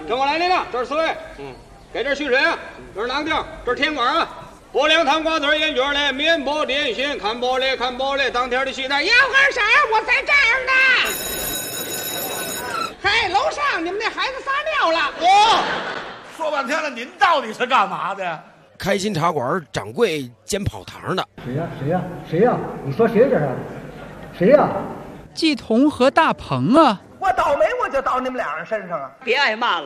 跟我来，领导，这是四位，给这蓄水啊，这是囊丁，这是甜瓜啊。拨凉糖瓜子烟卷嘞，面包点心，看玻璃，当天的西单。 要干啥？我在这儿呢。嘿，楼上你们那孩子撒尿了。 说半天了，您到底是干嘛的呀？ 开心茶馆掌柜兼跑堂的。 谁呀？你说谁这是？谁呀？ 季彤和大鹏啊！ 我倒霉，我就到你们俩人身上啊！ 别挨骂了。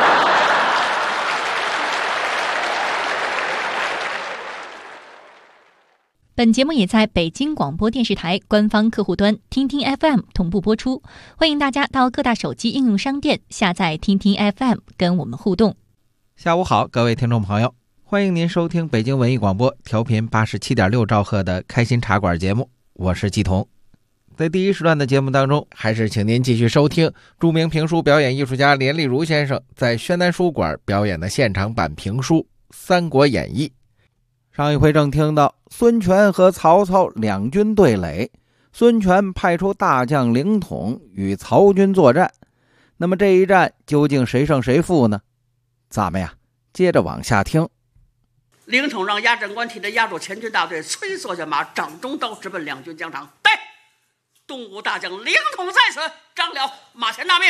本节目也在北京广播电视台官方客户端听听 FM 同步播出，欢迎大家到各大手机应用商店下载听听 FM 跟我们互动。 下午好，各位听众朋友，欢迎您收听北京文艺广播调频87.6兆赫的开心茶馆节目，我是季彤。在第一时段的节目当中，还是请您继续收听著名评书表演艺术家连丽如先生在宣南书馆表演的现场版评书《三国演义》。上一回正听到孙权和曹操两军对垒，孙权派出大将凌统与曹军作战，那么这一战究竟谁胜谁负呢？咱们呀接着往下听。 凌统让压阵官提着压住前军大队，催坐下马，掌中刀直奔两军疆场。对，东吴大将凌统在此，张辽马前纳命。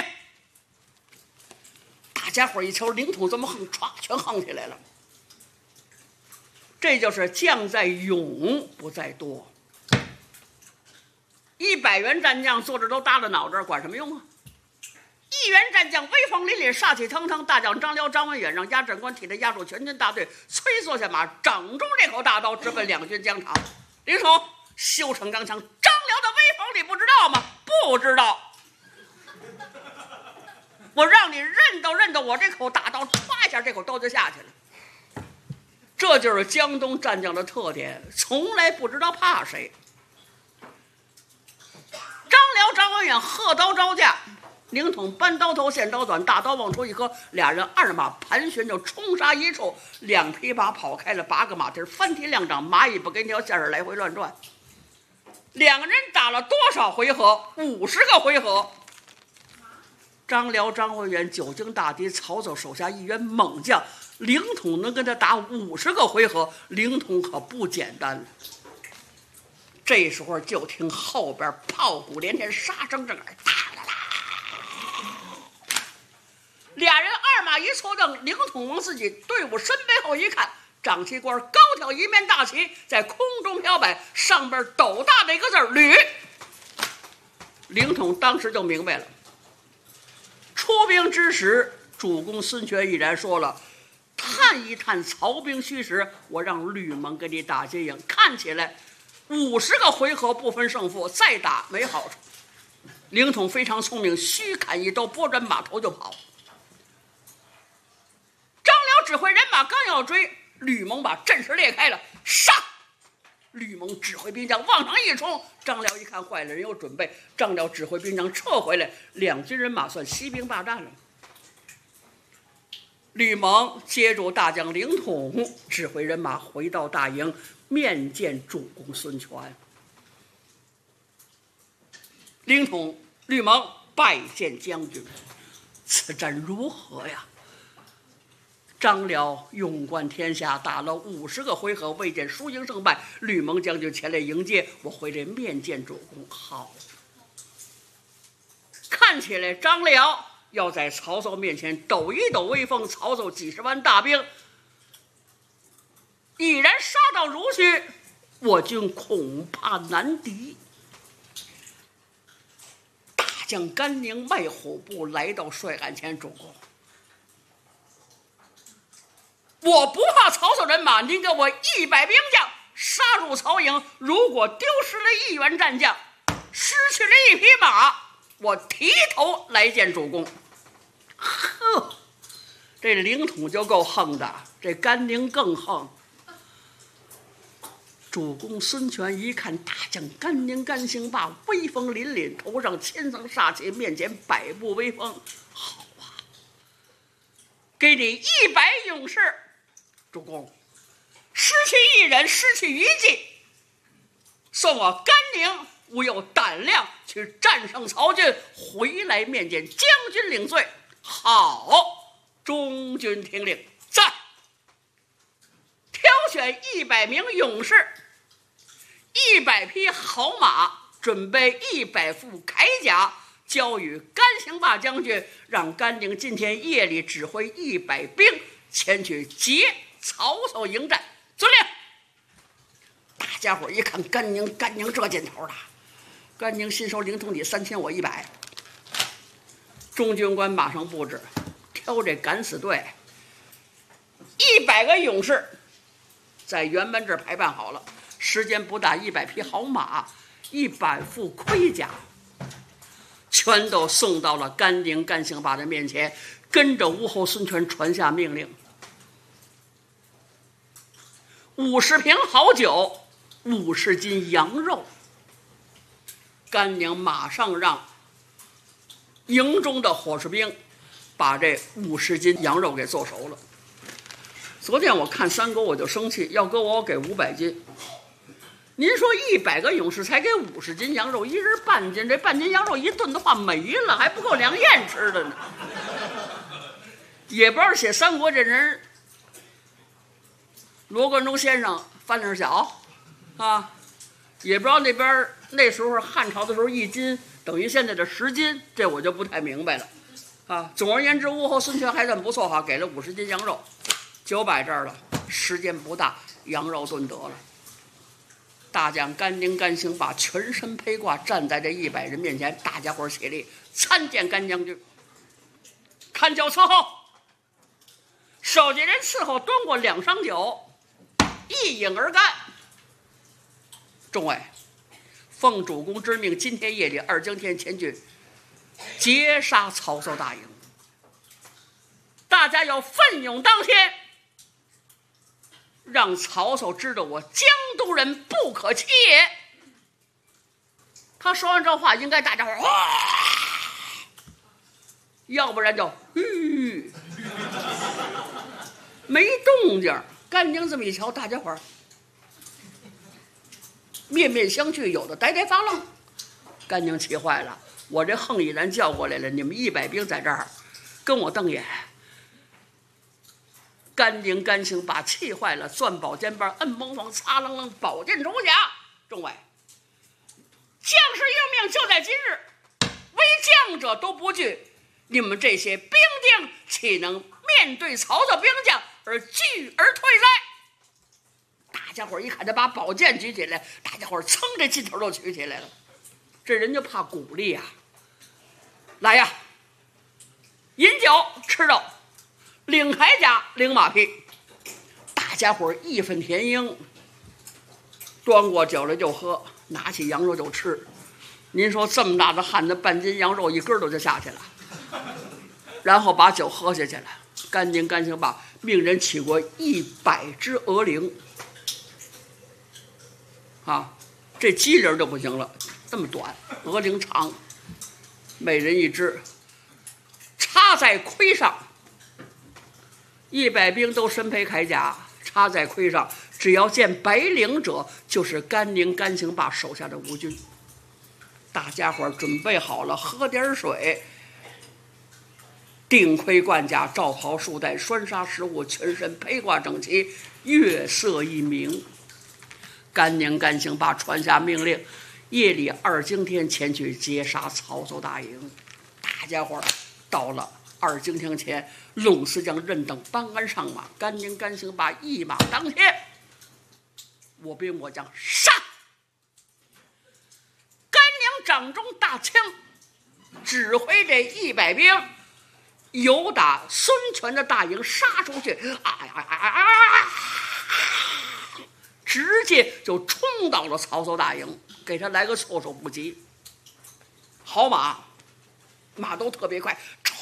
大家伙一瞧凌统这么横，歘，全横起来了。这就是将在勇，不在多。100员战将坐着都耷拉脑袋，管什么用啊？1员战将威风凛凛，杀气腾腾。大将张辽、张文远让压阵官提着压住全军大队，催坐下马，掌中这口大刀直奔两军疆场。凌统修成钢枪，张辽的威风你不知道吗？不知道。我让你认得我这口大刀，歘一下这口刀就下去了。这就是江东战将的特点，从来不知道怕谁。张辽、张文远喝刀招架，凌统搬刀头现刀短，大刀往出一磕，俩人二马盘旋就冲杀一处，两匹马跑开了8个马蹄，翻蹄两掌，蚂蚁不跟条线儿来回乱转。两个人打了多少回合？50个回合。张辽、张文远久经大敌，曹操手下一员猛将，凌统能跟他打50个回合，凌统可不简单了。这时候就听后边炮鼓连天，杀声震耳，哒啦啦。俩人二马一错蹬，凌统往自己队伍身背后一看，长旗官高挑一面大旗在空中飘摆，上边斗大的一个字吕。凌统当时就明白了。出兵之时，主公孙权毅然说了，探一探曹兵虚实，我让吕蒙给你打接应。看起来50个回合不分胜负，再打没好处。凌统非常聪明，虚砍一刀，拨转马头就跑。张辽指挥人马刚要追，吕蒙把阵势裂开了，杀！吕蒙指挥兵将往上一冲，张辽一看坏了，人有准备，张辽指挥兵将撤回来，两军人马算息兵罢战了。吕蒙接住大将凌统，指挥人马回到大营，面见主公孙权。凌统、吕蒙拜见将军，此战如何呀？张辽勇冠天下，打了50个回合，未见输赢胜败。吕蒙将军前来迎接，我回来面见主公。好，看起来张辽要在曹操面前抖一抖威风。曹操几十万大兵已然杀到如须，我军恐怕难敌。大将甘宁迈虎步来到帅案前，主公，我不怕曹操人马，您给我100兵将杀入曹营。如果丢失了1员战将，失去了1匹马，我提头来见主公。呵，这凌统就够横的，这甘宁更横。主公孙权一看大将甘宁甘兴霸威风凛凛，头上千层煞气，面前百步威风，好啊，给你100勇士。主公，失去1人，失去1计，算我甘宁无有胆量去战胜曹军，回来面见将军领罪。好， 中军听令，在挑选100名勇士，100匹好马，准备100副铠甲，交与甘兴霸将军，让甘宁今天夜里指挥100兵前去劫曹操营寨。遵令。大家伙一看甘宁这劲头了，甘宁心收灵通你3000我100，中军官马上布置，挑这敢死队，100个勇士在辕门这儿排办好了，时间不大，100匹好马，100副盔甲，全都送到了甘宁甘兴霸的面前，跟着吴侯孙权传下命令：50瓶好酒，50斤羊肉。甘宁马上让营中的伙食兵把这50斤羊肉给做熟了。昨天我看三国我就生气，要搁我给500斤。您说100个勇士才给50斤羊肉，一人半斤，这半斤羊肉一顿的话没了，还不够梁燕吃的呢。也不知道写三国这人罗贯中先生饭量小啊，也不知道那时候汉朝的时候1斤等于现在的10斤，这我就不太明白了啊。总而言之，吴侯孙权还算不错哈，给了50斤羊肉，酒摆这儿了，时间不大，羊肉炖得了。大将甘宁甘兴霸全身披挂站在这100人面前，大家伙起立参见甘将军。看酒伺候，守节人伺候端过2觞酒，一饮而干。众位，奉主公之命，今天夜里2更天前去截杀曹操大营，大家要奋勇当先，让曹操知道我江东人不可欺也。他说完这话，应该大家伙哇，要不然就没动静。甘宁这么一瞧，大家伙面面相觑，有的呆呆发愣。甘宁气坏了，我这横已然叫过来了，你们100兵在这儿跟我瞪眼。甘宁甘兴霸气坏了，攥宝剑棒，摁蒙皇，擦楞楞，宝剑出甲。众位，将士用命就在今日，为将者都不惧，你们这些兵丁岂能面对曹操兵将而惧而退哉？大家伙一看他把宝剑举起来，大家伙噌这劲头都举起来了。这人就怕鼓励啊！来呀，饮酒吃肉，领铠甲领马匹，大家伙义愤填膺，端过酒来就喝，拿起羊肉就吃。您说这么大的汉子，半斤羊肉一根儿就下去了，然后把酒喝下去了。甘宁甘兴霸命人起过100只鹅翎啊，这鸡翎就不行了，这么短，鹅翎长，每人1只，插在盔上。100兵都身披铠甲，插在盔上，只要见白翎者，就是甘宁甘兴霸手下的吴军。大家伙准备好了，喝点水，顶盔贯甲，罩袍束带，拴纱食物，全身披挂整齐，月色一明。甘宁甘兴霸传下命令，夜里2更天前去截杀曹操大营。大家伙到了2更天前，陇司将任等搬鞍上马，甘宁甘兴霸一马当先，我兵我将杀！甘宁掌中大枪，指挥这100兵由打孙权的大营杀出去，直接就冲到了曹操大营，给他来个措手不及。好马都特别快，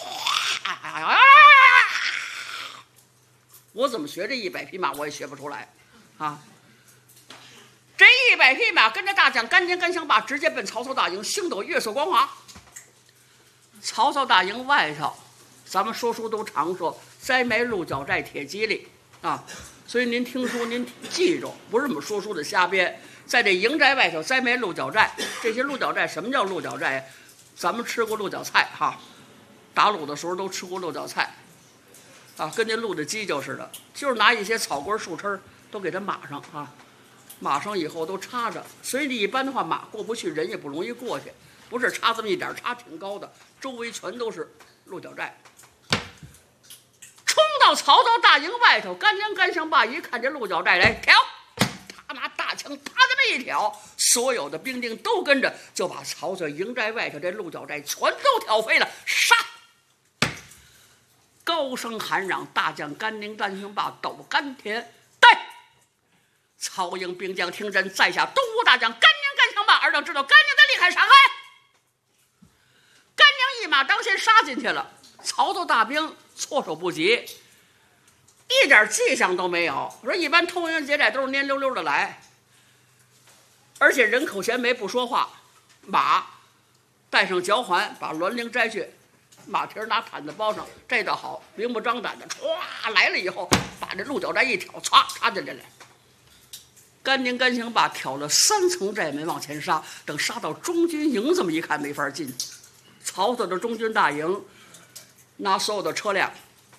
我怎么学这100匹马我也学不出来啊！这100匹马跟着大将甘宁甘兴霸直接奔曹操大营，星斗月色光华。曹操大营外头，咱们说书都常说栽梅鹿角寨铁蒺藜啊，所以您听书您记住，不是我们说书的瞎编。在这营寨外头栽梅鹿角寨，这些鹿角寨，什么叫鹿角寨？咱们吃过鹿角菜哈，打卤的时候都吃过鹿角菜。 啊，跟那鹿的犄角似的，就是拿一些草根树枝都给它码上啊，码上以后都插着。所以你一般的话，马过不去，人也不容易过去。不是插这么一点，插挺高的，周围全都是鹿角寨。冲到曹操大营外头，干娘干香霸一看这鹿角寨来，挑，他拿大枪啪这么一挑，所有的兵丁都跟着，就把曹操营寨外头这鹿角寨全都挑飞了，杀！高声喊嚷，大将甘宁、甘兴霸斗甘田，带！曹营兵将听真，在下东吴大将甘宁、甘兴霸，尔等知道甘宁的厉害，闪开！甘宁一马当先杀进去了，曹操大兵措手不及，一点迹象都没有。我说一般偷营劫寨都是蔫溜溜的来，而且人口衔没不说话，马带上脚环，把銮铃摘去，马蹄拿毯子包上，这倒好，明目张胆的歘来了以后，把这鹿角寨一挑，歘插进来了。甘宁、甘兴霸挑了3层寨门往前杀，等杀到中军营，这么一看没法进。曹操的中军大营拿所有的车辆，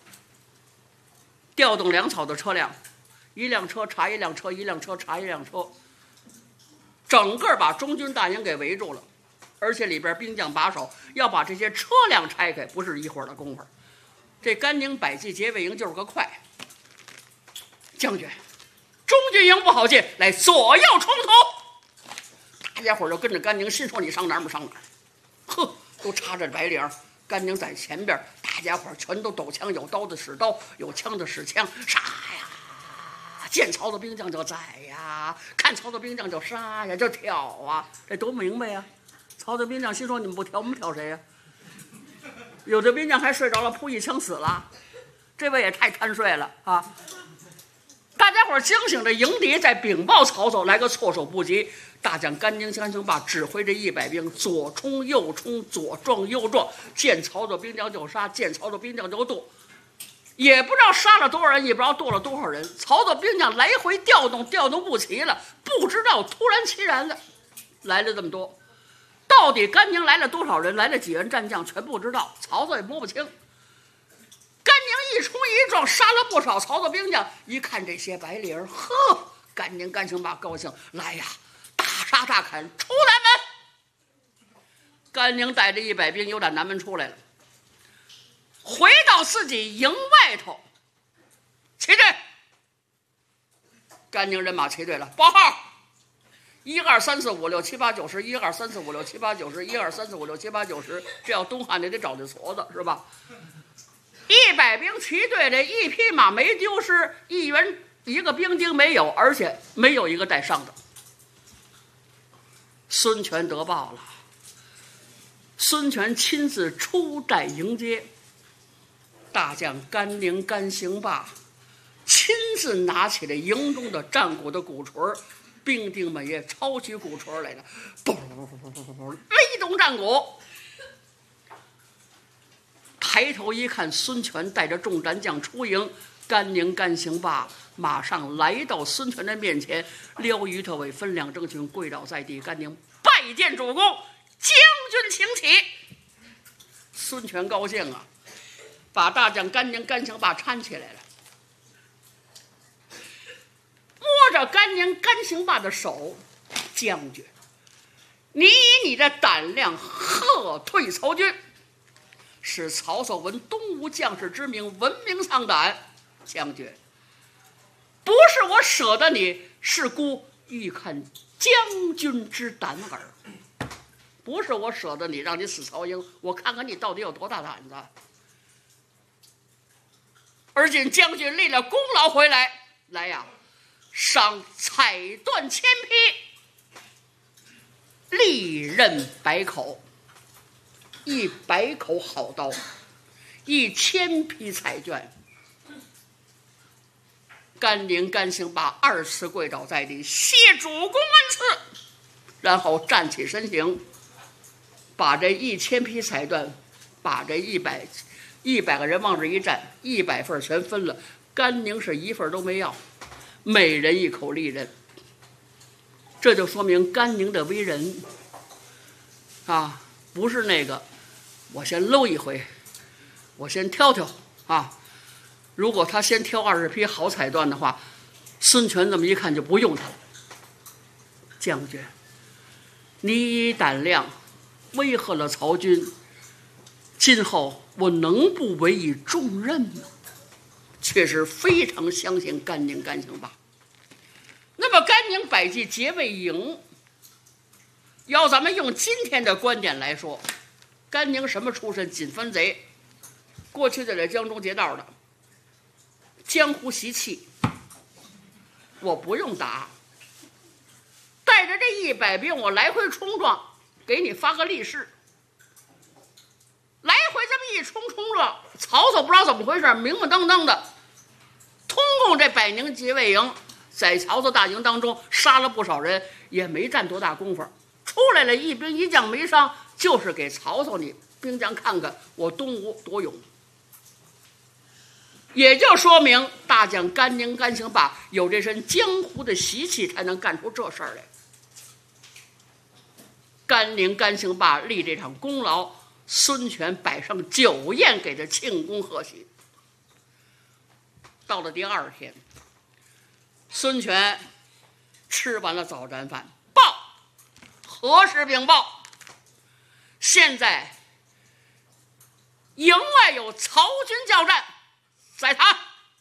调动粮草的车辆，一辆车查一辆车，一辆车查一辆车，整个把中军大营给围住了。而且里边兵将把守，要把这些车辆拆开，不是一会儿的功夫。这甘宁百骑劫卫营就是个快。将军，中军营不好进，来左右冲突。大家伙就跟着甘宁，心说你上哪儿我上哪儿。呵，都插着白绫，甘宁在前边，大家伙全都抖枪，有刀的使刀，有枪的使枪，杀呀！见曹操兵将就宰呀，看曹操兵将就杀呀，就挑啊，这都明白呀。曹操兵将心说你们不挑，我们挑谁呀？有的兵将还睡着了，扑一枪死了，这位也太贪睡了啊！大家伙惊醒的营敌在禀报曹操，来个措手不及。大将甘宁、甘兴霸指挥这100兵左冲右冲，左撞右撞，见曹操兵将就杀，见曹操兵将就剁，也不知道杀了多少人，也不知道剁了多少人。曹操兵将来回调动，调动不齐了，不知道突然其然的来了这么多，到底甘宁来了多少人，来了几员战将，全不知道，曹操也摸不清。甘宁一冲一撞，杀了不少曹操兵将。一看这些白绫，呵，甘宁、甘兴霸高兴，来呀！大杀大砍，出南门。甘宁带着100兵由打南门出来了，回到自己营外头，齐队。甘宁人马齐队了，报号：1、2、3、4、5、6、7、8、9、10。1、2、3、4、5、6、7、8、9、10。1、2、3、4、5、6、7、8、9、10。这要东汉，你得找这矬子是吧？100兵齐队，这一匹马没丢失，一个兵丁没有，而且没有一个带伤的。孙权得报了，孙权亲自出寨迎接。大将甘宁、甘兴霸亲自拿起了营中的战鼓的鼓槌，兵丁们也抄起鼓槌来了，嘣，雷动战鼓。抬头一看，孙权带着众战将出营，甘宁、甘兴霸马上来到孙权的面前，撩于特委分两征群，跪倒在地。甘宁拜见主公，将军请起。孙权高兴啊，把大将甘宁、甘兴霸搀起来了，摸着甘宁、甘兴霸的手，将军，你以你的胆量喝退曹军，使曹操闻东吴将士之名，闻名丧胆。将军，不是我舍得你，是孤欲看将军之胆耳。不是我舍得你，让你死曹营，我看看你到底有多大胆子。而今将军立了功劳回来，来呀，赏彩缎千匹，利刃100口，100口好刀，1000匹彩绢。甘宁、甘兴霸2次跪倒在地，谢主公恩赐，然后站起身形，把这1000匹彩缎，把这100个人往这一站，100份全分了。甘宁是1份都没要，每人1口利刃。这就说明甘宁的为人啊，不是那个我先搂一回，我先挑挑啊， 如果他先挑20匹好彩缎的话，孙权这么一看就不用他了。将军，你以胆量威吓了曹军，今后我能不委以重任吗？确实非常相信甘宁甘兴霸。那么甘宁百骑结魏营，要咱们用今天的观点来说，甘宁什么出身？锦藩贼，过去在这江中劫道的，江湖习气，我不用打，带着这100兵我来回冲撞，给你发个利是。来回这么一冲撞，曹操不知道怎么回事，明明当当的通共这百宁结魏营，在曹操大营当中杀了不少人，也没占多大功夫，出来了一兵一将没伤，就是给曹操你兵将看看我东吴多勇。也就说明大将甘宁甘兴霸有这身江湖的习气，才能干出这事儿来。甘宁甘兴霸立这场功劳，孙权摆上酒宴给他庆功贺喜。到了第2天，孙权吃完了早餐饭，报何时禀报？现在营外有曹军交战，在他。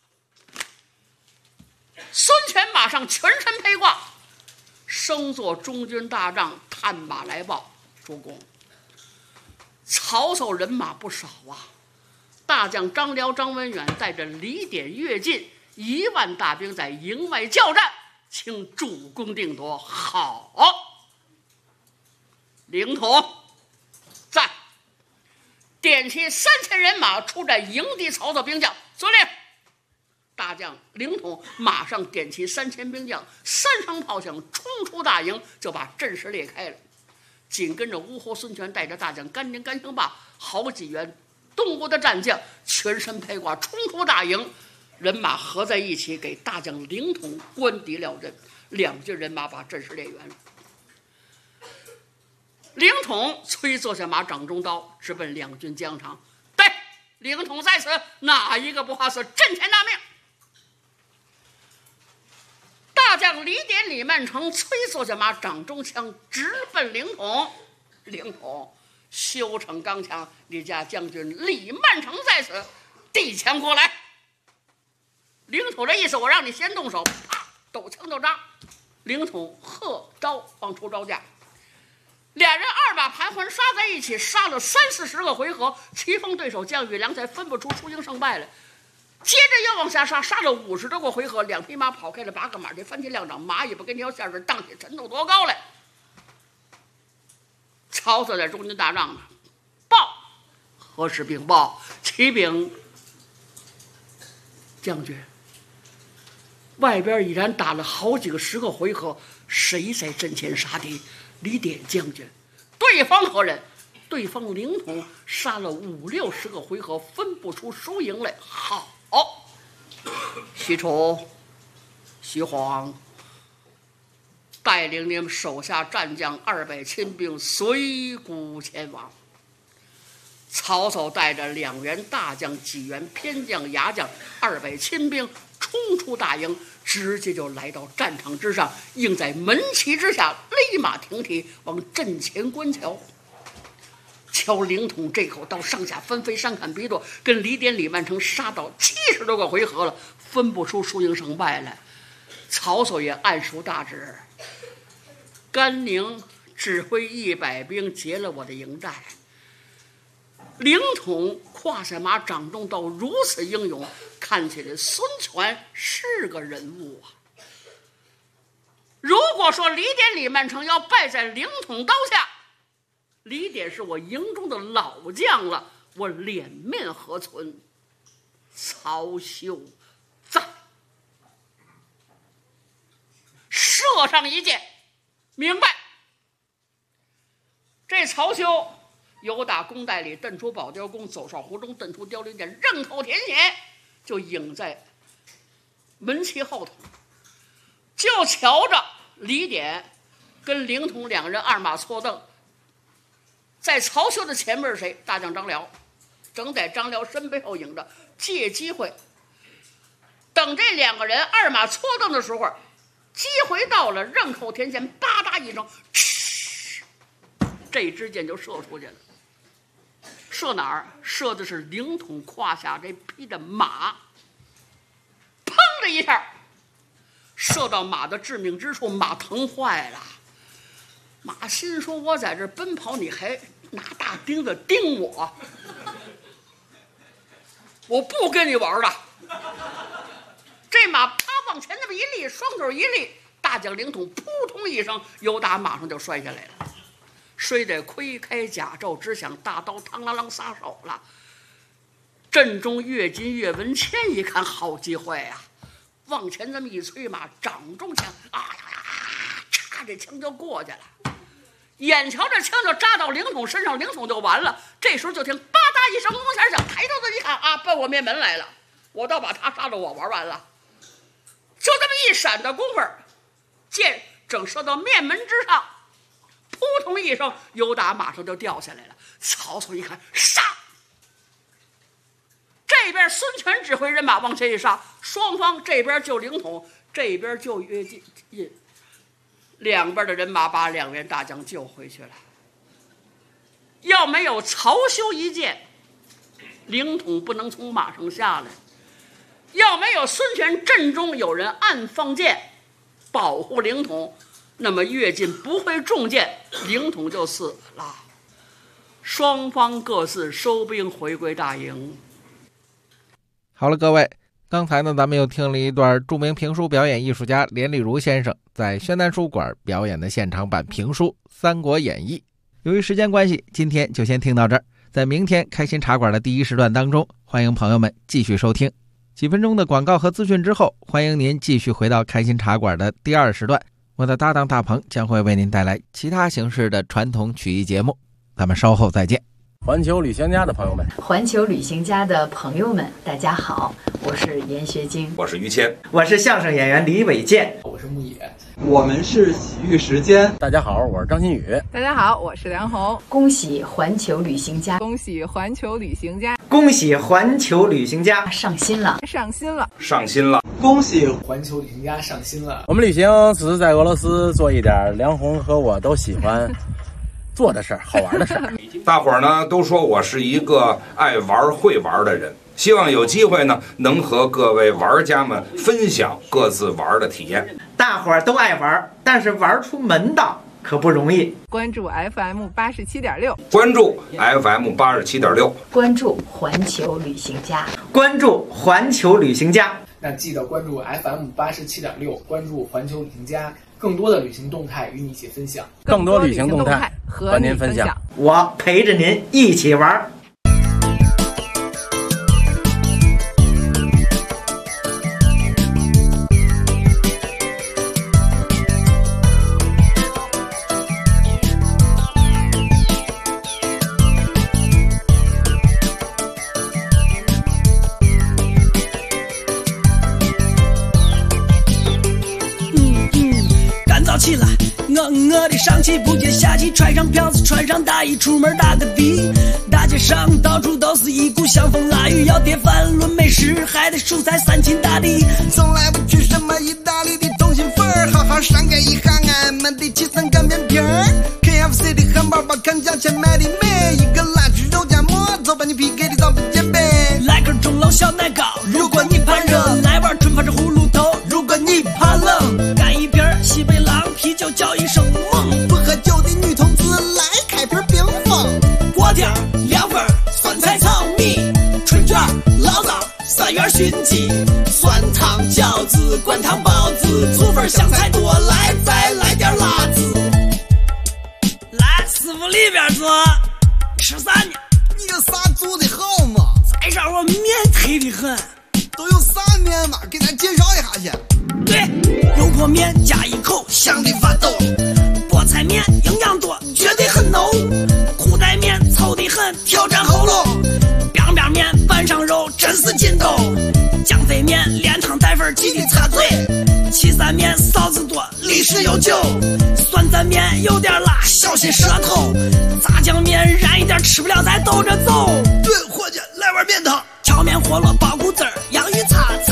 孙权马上全身披挂，升坐中军大帐，探马来报：主公，曹操人马不少啊！大将张辽、张文远带着李典、乐进1万大兵在营外交战，请主公定夺。好，凌统在，点起3000人马出战迎敌曹操兵将。遵令。大将凌统马上点起3000兵将，3声炮响冲出大营，就把阵势裂开了。紧跟着乌侯孙权带着大将甘宁甘兴霸好几员东吴的战将全身披挂冲出大营，人马合在一起给大将凌统关敌了阵，2军人马把阵势裂圆了。凌统催坐下马，掌中刀，直奔2军疆场。对，凌统在此，哪一个不怕死？阵前纳命！大将李典、李曼成催坐下马，掌中枪，直奔凌统。凌统修成刚强，你家将军李曼成在此，递枪过来。凌统这意思，我让你先动手，啪，抖枪就扎。凌统喝招往出招架，俩人2把盘环杀在一起，杀了30-40个回合，棋逢对手，将与良才分不出输赢胜败来。接着又往下杀，杀了50多个回合，2匹马跑开了8个马，这翻起2掌，马尾巴跟条线似的荡起尘土多高来。曹操在中军大帐呢，报何时禀报？启禀将军，外边已然打了好几个10个回合，谁在阵前杀敌？李典将军。对方何人？对方凌统，杀了50-60个回合，分不出输赢来。好，许褚、徐晃带领你们手下战将200亲兵随谷前往。曹操带着2员大将、几员偏将、牙将200亲兵冲出大营，直接就来到战场之上，应在门旗之下，勒马停蹄往阵前观瞧。瞧凌统这口刀上下翻飞，山砍鼻剁，跟李典、李曼成杀到70多个回合了，分不出输赢胜败来。曹操也暗熟大旨，甘宁指挥100兵劫了我的营寨，凌统胯下马，掌中刀，如此英勇，看起来孙权是个人物啊。如果说李典、李曼成要败在凌统刀下，李典是我营中的老将了，我脸面何存？曹休在，射上一箭，明白。这曹休由打宫带里蹬出宝雕弓，走上湖中蹬出雕翎箭，刃口舔血，就影在门旗后头，就瞧着李典跟凌统2人2马错蹬。在曹休的前面是谁？大将张辽，正在张辽身背后影着，借机会等这2个人二马搓蹬的时候，机会到了，刃口填前，吧嗒一声，这支箭就射出去了。射哪儿？射的是凌统胯下这匹的马，砰的一下，射到马的致命之处，马疼坏了。马心说：“我在这奔跑，你还拿大钉子钉我，我不跟你玩了。”这马啪往前那么一立，双手一立，大将凌统扑通一声由打马上就摔下来了。摔得盔开甲胄，只想大刀嘡啷啷撒手了。阵中岳金岳文谦一看好机会啊，往前这么一催马，掌中枪，插这枪就过去了。眼瞧着枪就扎到凌统身上，凌统就完了。这时候就听吧嗒一声龙弦响，抬头子一看啊，奔我面门来了，我倒把他杀了，我玩完了。就这么一闪的功夫，箭正射到面门之上，扑通一声，由打马上就掉下来了。曹操一看，杀！这边孙权指挥人马往前一杀，双方这边救凌统，这边救岳金，两边的人马把2员大将救回去了。要没有曹休一箭，凌统不能从马上下来；要没有孙权阵中有人暗放箭保护凌统，那么岳进不会中箭，凌统就死了。双方各自收兵回归大营。 好了，各位，刚才呢，咱们又听了一段著名评书表演艺术家连丽如先生在宣南书馆表演的现场版评书《三国演义》。由于时间关系，今天就先听到这儿。在明天开心茶馆的第1时段当中，欢迎朋友们继续收听。几分钟的广告和资讯之后，欢迎您继续回到开心茶馆的第2时段。我的搭档大鹏将会为您带来其他形式的传统曲艺节目，咱们稍后再见。 环球旅行家的朋友们， 环球旅行家的朋友们，大家好，我是严学晶， 我是于谦， 我是相声演员李伟健， 我是牧野，我们是洗浴时间。 大家好，我是张馨予， 大家好，我是梁红。 恭喜环球旅行家， 恭喜环球旅行家， 恭喜环球旅行家上新了， 上新了， 上新了， 恭喜环球旅行家上新了。 我们旅行只是在俄罗斯做一点梁红和我都喜欢做的事儿，好玩的事儿。 大伙儿呢都说我是一个爱玩会玩的人，希望有机会呢能和各位玩家们分享各自玩的体验。 大伙儿都爱玩，但是玩出门道可不容易。 关注 FM 87.6， 关注 FM 87.6， 关注环球旅行家， 关注环球旅行家。 那记得关注 FM 87.6，关注环球旅行家，更多的旅行动态与你一起分享， 更多旅行动态和您分享。 我陪着您一起玩。 起来，我的上气不接下气，穿上票子，穿上大衣，出门打个的。大街上到处都是一股香风腊雨，要碟饭论美食，还得蔬菜3秦大地。 从来不去什么意大利的通心粉，好好上盖一下俺们的7层干面皮儿。KFC 的汉堡包，看价钱买的美，一个辣猪肉夹馍，走把你 PK 的早不减肥。 来根钟楼小奶糕，如果你怕热；来碗春发是葫芦头，如果你怕冷。干一瓶西北狼啤酒，叫一声猛。 不喝酒的女同志来开瓶冰峰。 锅贴、凉粉、酸菜炒米、春卷、醪糟、3元熏鸡、酸汤饺子、灌汤包子、醋粉香菜多，来再来点辣子。来，师傅里边坐，吃啥呢？ 你有啥做的好吗？ 再上我面忒的很。 都有啥面嘛？给咱介绍一下去。 对，油泼面加一口，香的发抖。菠菜面营养多，绝对很浓。裤带面糙的很，挑战喉咙。biang biang面拌上肉，真是劲头。酱肥面连汤带粉，记得擦嘴。岐山面臊子多，历史悠久。酸蘸面有点辣，小心舌头。炸酱面燃一点，吃不了再兜着走。 对，伙计，来碗面汤。 荞面饸饹包谷子儿，洋芋擦擦，现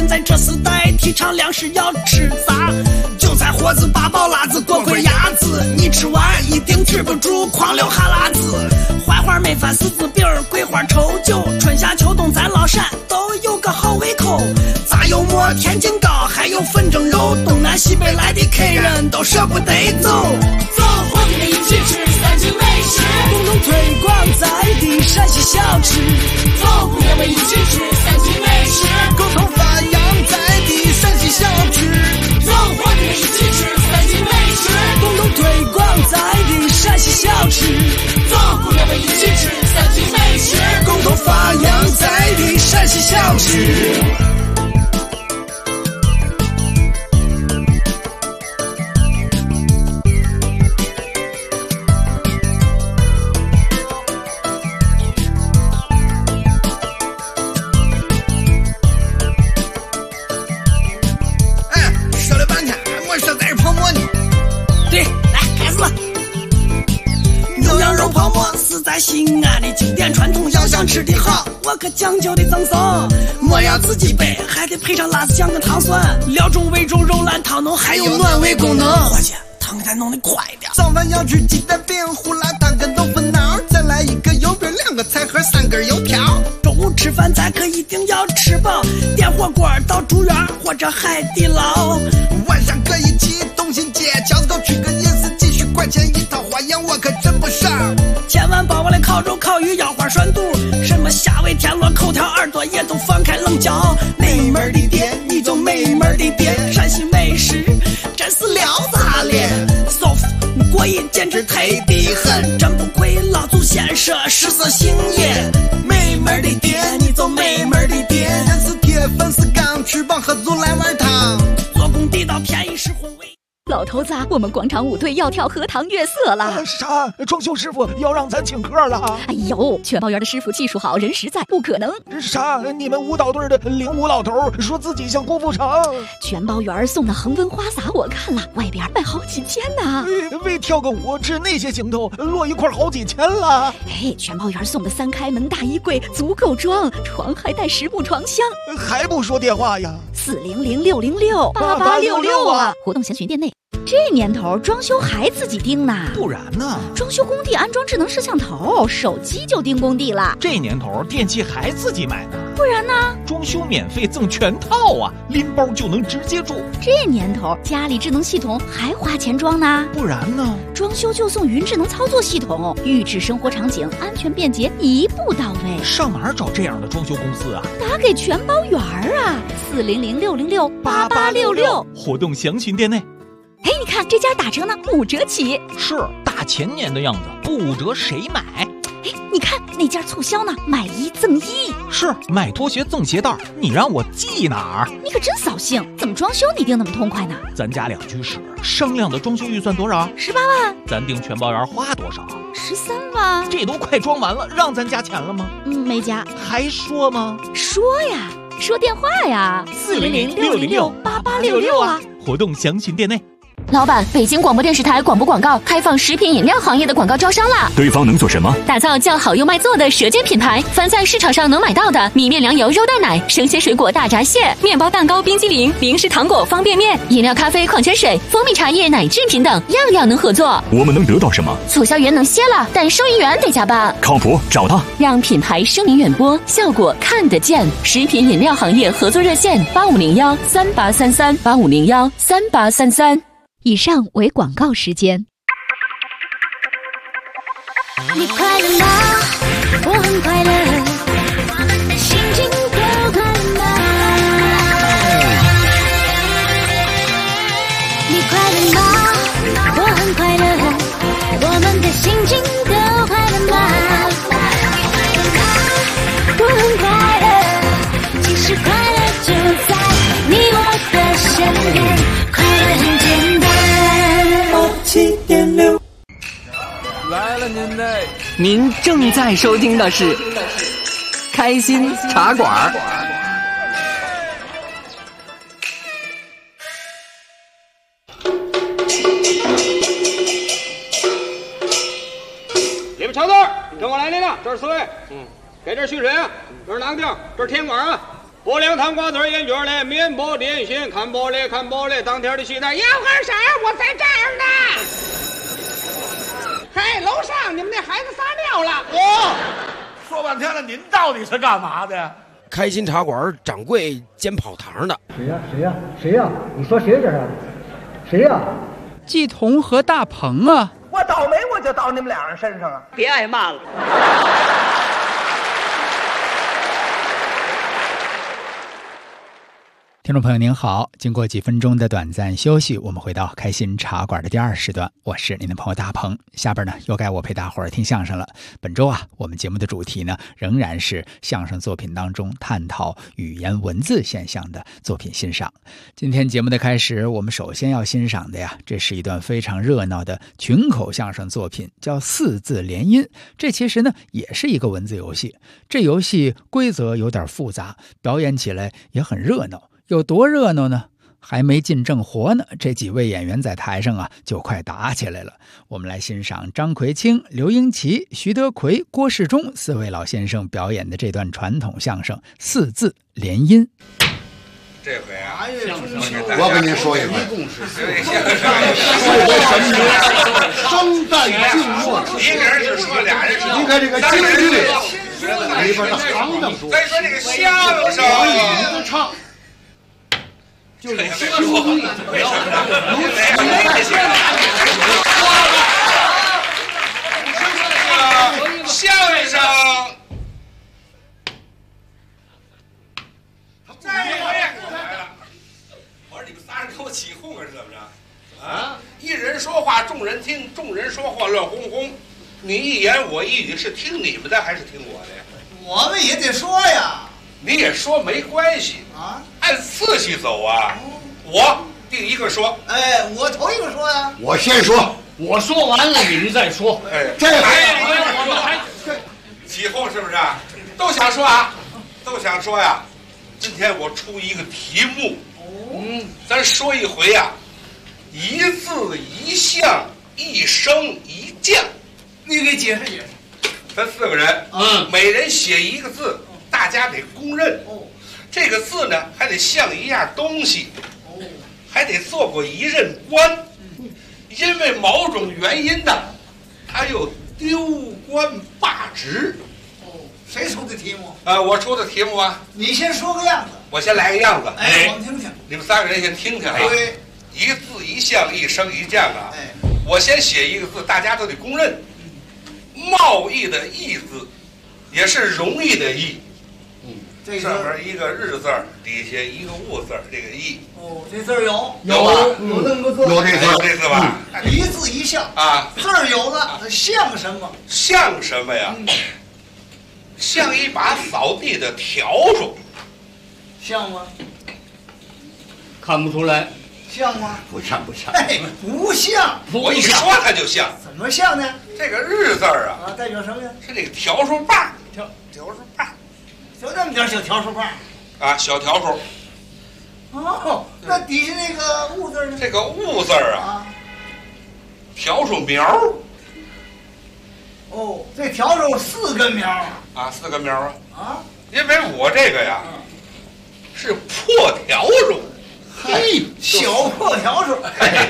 在这时代提倡粮食要吃杂，韭菜盒子、八宝辣子、锅盔鸭子，你吃完一定止不住狂流哈喇子。槐花焖饭、柿子饼、桂花稠酒，春夏秋冬咱老陕都有个好胃口。炸油馍、天津糕，还有粉蒸肉，东南西北来的客人都舍不得走。 走，伙计们一起吃三秦美食， 共同推广在地陕西小吃。 走，姑娘们一起吃三秦美食， 共同发扬在地陕西小吃。 走，伙计们一起吃三秦美食， 共同推广在地陕西小吃。 走，姑娘们一起吃三秦美食， 共同发扬在地陕西小吃。西安的经典传统，要想吃的好，我可讲究的赠送。莫要自己备，还得配上辣子酱跟糖蒜，料中味中肉烂汤浓，还有暖胃功能。伙计，汤再弄得快点。 早饭要吃鸡蛋饼、胡辣汤跟豆腐脑，再来一个油饼、2个菜盒、3根油条。 中午吃饭咱可一定要吃饱，点火锅到住院或者海底捞。 晚上可以去东新街，饺子狗去个夜市，几十块钱一套，花样我可真不少。 千万别忘了烤肉、烤鱼、腰花、涮肚，什么虾尾、田螺、口条、耳朵也都放开棱角。美门的店，你就美门的店，陕西美食真是撩炸脸。soft 过瘾，简直忒的很，真不愧老祖先说食色性也。美门的店，你就美门的店， 人是铁，粉是钢，吃饱喝足来碗汤， 做工地道，便宜是荤味。 老头子，我们广场舞队要跳荷塘月色了。 啥？装修师傅要让咱请客了？ 哎呦，全包园的师傅技术好，人实在，不可能。 啥？你们舞蹈队的领舞老头说自己像郭富城。 全包园送的恒温花洒我看了，外边卖好几千呢。 为跳个舞吃那些行头，落一块好几千了。 哎，全包园送的3开门大衣柜足够装，床还带10部床箱。 还不说电话呀 ？400-606-8866啊！活动详询店内。这年头装修还自己盯呢， 不然呢？ 装修工地安装智能摄像头，手机就盯工地了。 这年头电器还自己买呢， 不然呢？ 装修免费赠全套啊，拎包就能直接住。 这年头家里智能系统还花钱装呢， 不然呢？ 装修就送云智能操作系统，预制生活场景，安全便捷，一步到位。 上哪儿找这样的装修公司啊？ 打给全包园啊，400-606-8866。 活动详询店内。 哎，你看这家打折呢，5折起。 是大前年的样子，不5折谁买？ 哎，你看那家促销呢，买1赠1。 是买拖鞋赠鞋带，你让我记哪儿？ 你可真扫兴，怎么装修你定那么痛快呢？ 咱家2居室，商量的装修预算多少 ？18万。 咱订全包园花多少 ？13万。 这都快装完了，让咱加钱了吗？ 没加。 还说吗？ 说呀，说电话呀，400-606-8866啊。 活动详询店内。 老板，北京广播电视台广播广告开放食品饮料行业的广告招商啦！ 对方能做什么？ 打造叫好又卖座的舌尖品牌，凡在市场上能买到的米面粮油肉蛋奶、生鲜水果大闸蟹、面包蛋糕、冰激凌、零食糖果、方便面、饮料、咖啡、矿泉水、蜂蜜茶叶、奶制品等，样样能合作。 我们能得到什么？ 促销员能歇了，但收银员得加班。 靠谱，找他， 让品牌声名远播，效果看得见。食品饮料行业合作热线8501-3833，8501-3833。以上为广告时间。 你快乐吗？我很快乐，心情都快乐吗？你快乐吗？我很快乐，我们的心情都快乐吗？我很快乐，其实快乐就在你我的身边，快乐很简单。7.6 来了您正在收听的是开心茶馆。 你们瞧这儿，跟我来领领，这是4位。给这续水啊，这是哪个地儿？这是天馆啊。 拨凉糖瓜子烟卷嘞，面包点心，看报嘞看报嘞，当天的戏台杨二婶，我在这儿呢。嘿，楼上你们那孩子撒尿了。 说半天了，您到底是干嘛的？ 开心茶馆掌柜兼跑堂的。 谁呀？你说谁这是？谁呀？ 季彤和大鹏啊！ 我倒霉我就到你们俩人身上啊！ 别挨骂了。 听众朋友您好，经过几分钟的短暂休息，我们回到开心茶馆的第二时段，我是您的朋友大鹏。下边呢又该我陪大伙儿听相声了。本周啊，我们节目的主题呢仍然是相声作品当中探讨语言文字现象的作品欣赏。今天节目的开始，我们首先要欣赏的呀，这是一段非常热闹的群口相声作品，叫四字联音。这其实呢也是一个文字游戏，这游戏规则有点复杂，表演起来也很热闹。有多热闹呢？还没进正活呢，这几位演员在台上啊就快打起来了。我们来欣赏张奎清、刘英奇、徐德奎、郭世忠四位老先生表演的这段传统相声四字联音。 这回啊， 我跟您说一回，生旦净末， 一个人只说俩人说。 你看这个京剧里边的行当说， 再说这个相声， 你的唱。就是兄弟， 相声，这回来了。我说你们仨人给我起哄啊，是怎么着？啊，一人说话众人听，众人说话乱哄哄。你一言我一语，是听你们的还是听我的呀？ 我们也得说呀。 你也说没关系啊，按次序走啊。我第一个说， 哎，我头一个说呀。 我先说， 我说完了，你们再说。 哎， 这起哄是不是？都想说啊，都想说呀。今天我出一个题目，咱说一回呀，一字一相，一声一降。 你给解释解释。 咱四个人，每人写一个字。大家得公认，这个字呢还得像一样东西，还得做过一任官，因为某种原因呢，他又丢官罢职。 谁出的题目？ 我出的题目啊。 你先说个样子。 我先来个样子。 哎，我们听听。 你们三个人先听听啊。 对。 一字一相，一升一降啊。哎。我先写一个字，大家都得公认。贸易的易字，也是容易的易。上面一个日字儿，底下一个物字儿，这个易。 这字儿有吧？ 有这么个字， 有这字， 有这字吧？ 一字一相啊， 字儿有了，像什么？ 像什么呀？像一把扫地的笤帚。 像吗？ 看不出来。 像吗？ 不像。 哎，不像。 我一说它就像。 怎么像呢？ 这个日字儿啊， 代表什么呀？ 是这个笤帚把，笤帚把。 就这么点小笤帚把啊，小笤帚。 那底下那个物字呢？ 这个物字啊，笤帚苗。 这笤帚4根苗啊，4根苗啊。因为我这个呀是破笤帚， 嘿，小破笤帚。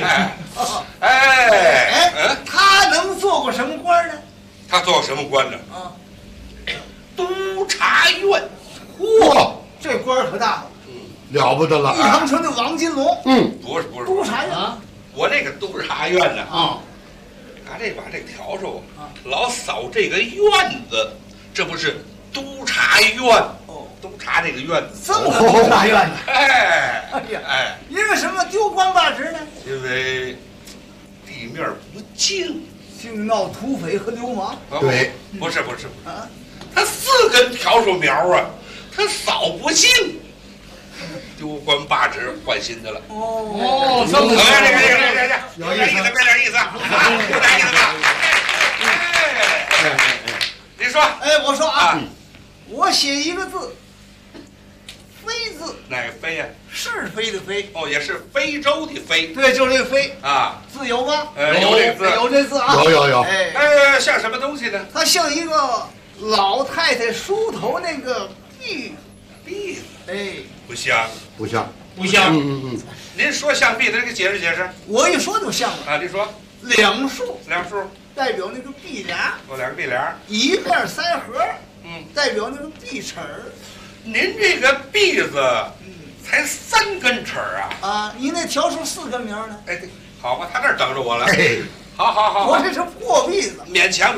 他能做过什么官呢？ 他做过什么官呢？督察院。 嚯，这官可大了， 了不得了！ 一长春的王金龙。 不是。 督察院啊，我这个督察院呢拿这把这笤帚老扫这个院子，这不是督察院？督察这个院子。 这么个督察院呢？因为什么丢官罢职呢？ 因为地面不净， 净闹土匪和流氓。 对， 不是啊。他4根笤帚苗啊，他扫不净，丢官罢职换新的了。 这么这有意思，别点意思啊，有点意思吧？你说， 我说啊，我写一个字，非字。 哪个非呀？ 是非的非。 也是非洲的非。 对，就是这个非啊。 字有吗？ 有这个字， 有这字啊。 有。 像什么东西呢？ 它像一个老太太梳头那个篦子。 哎， 不像， 不像， 不像。 嗯。 您说象壁的这个解释解释。 我一说就像了啊，您说。 两竖，代表那个壁梁。 哦，两个壁梁。 一面三合，代表那个壁齿儿。 您这个篦子，才3根齿儿啊！ 啊，你那条数4根苗呢？ 哎，对，好吧，他这儿等着我了。好， 我这是破篦子， 勉强。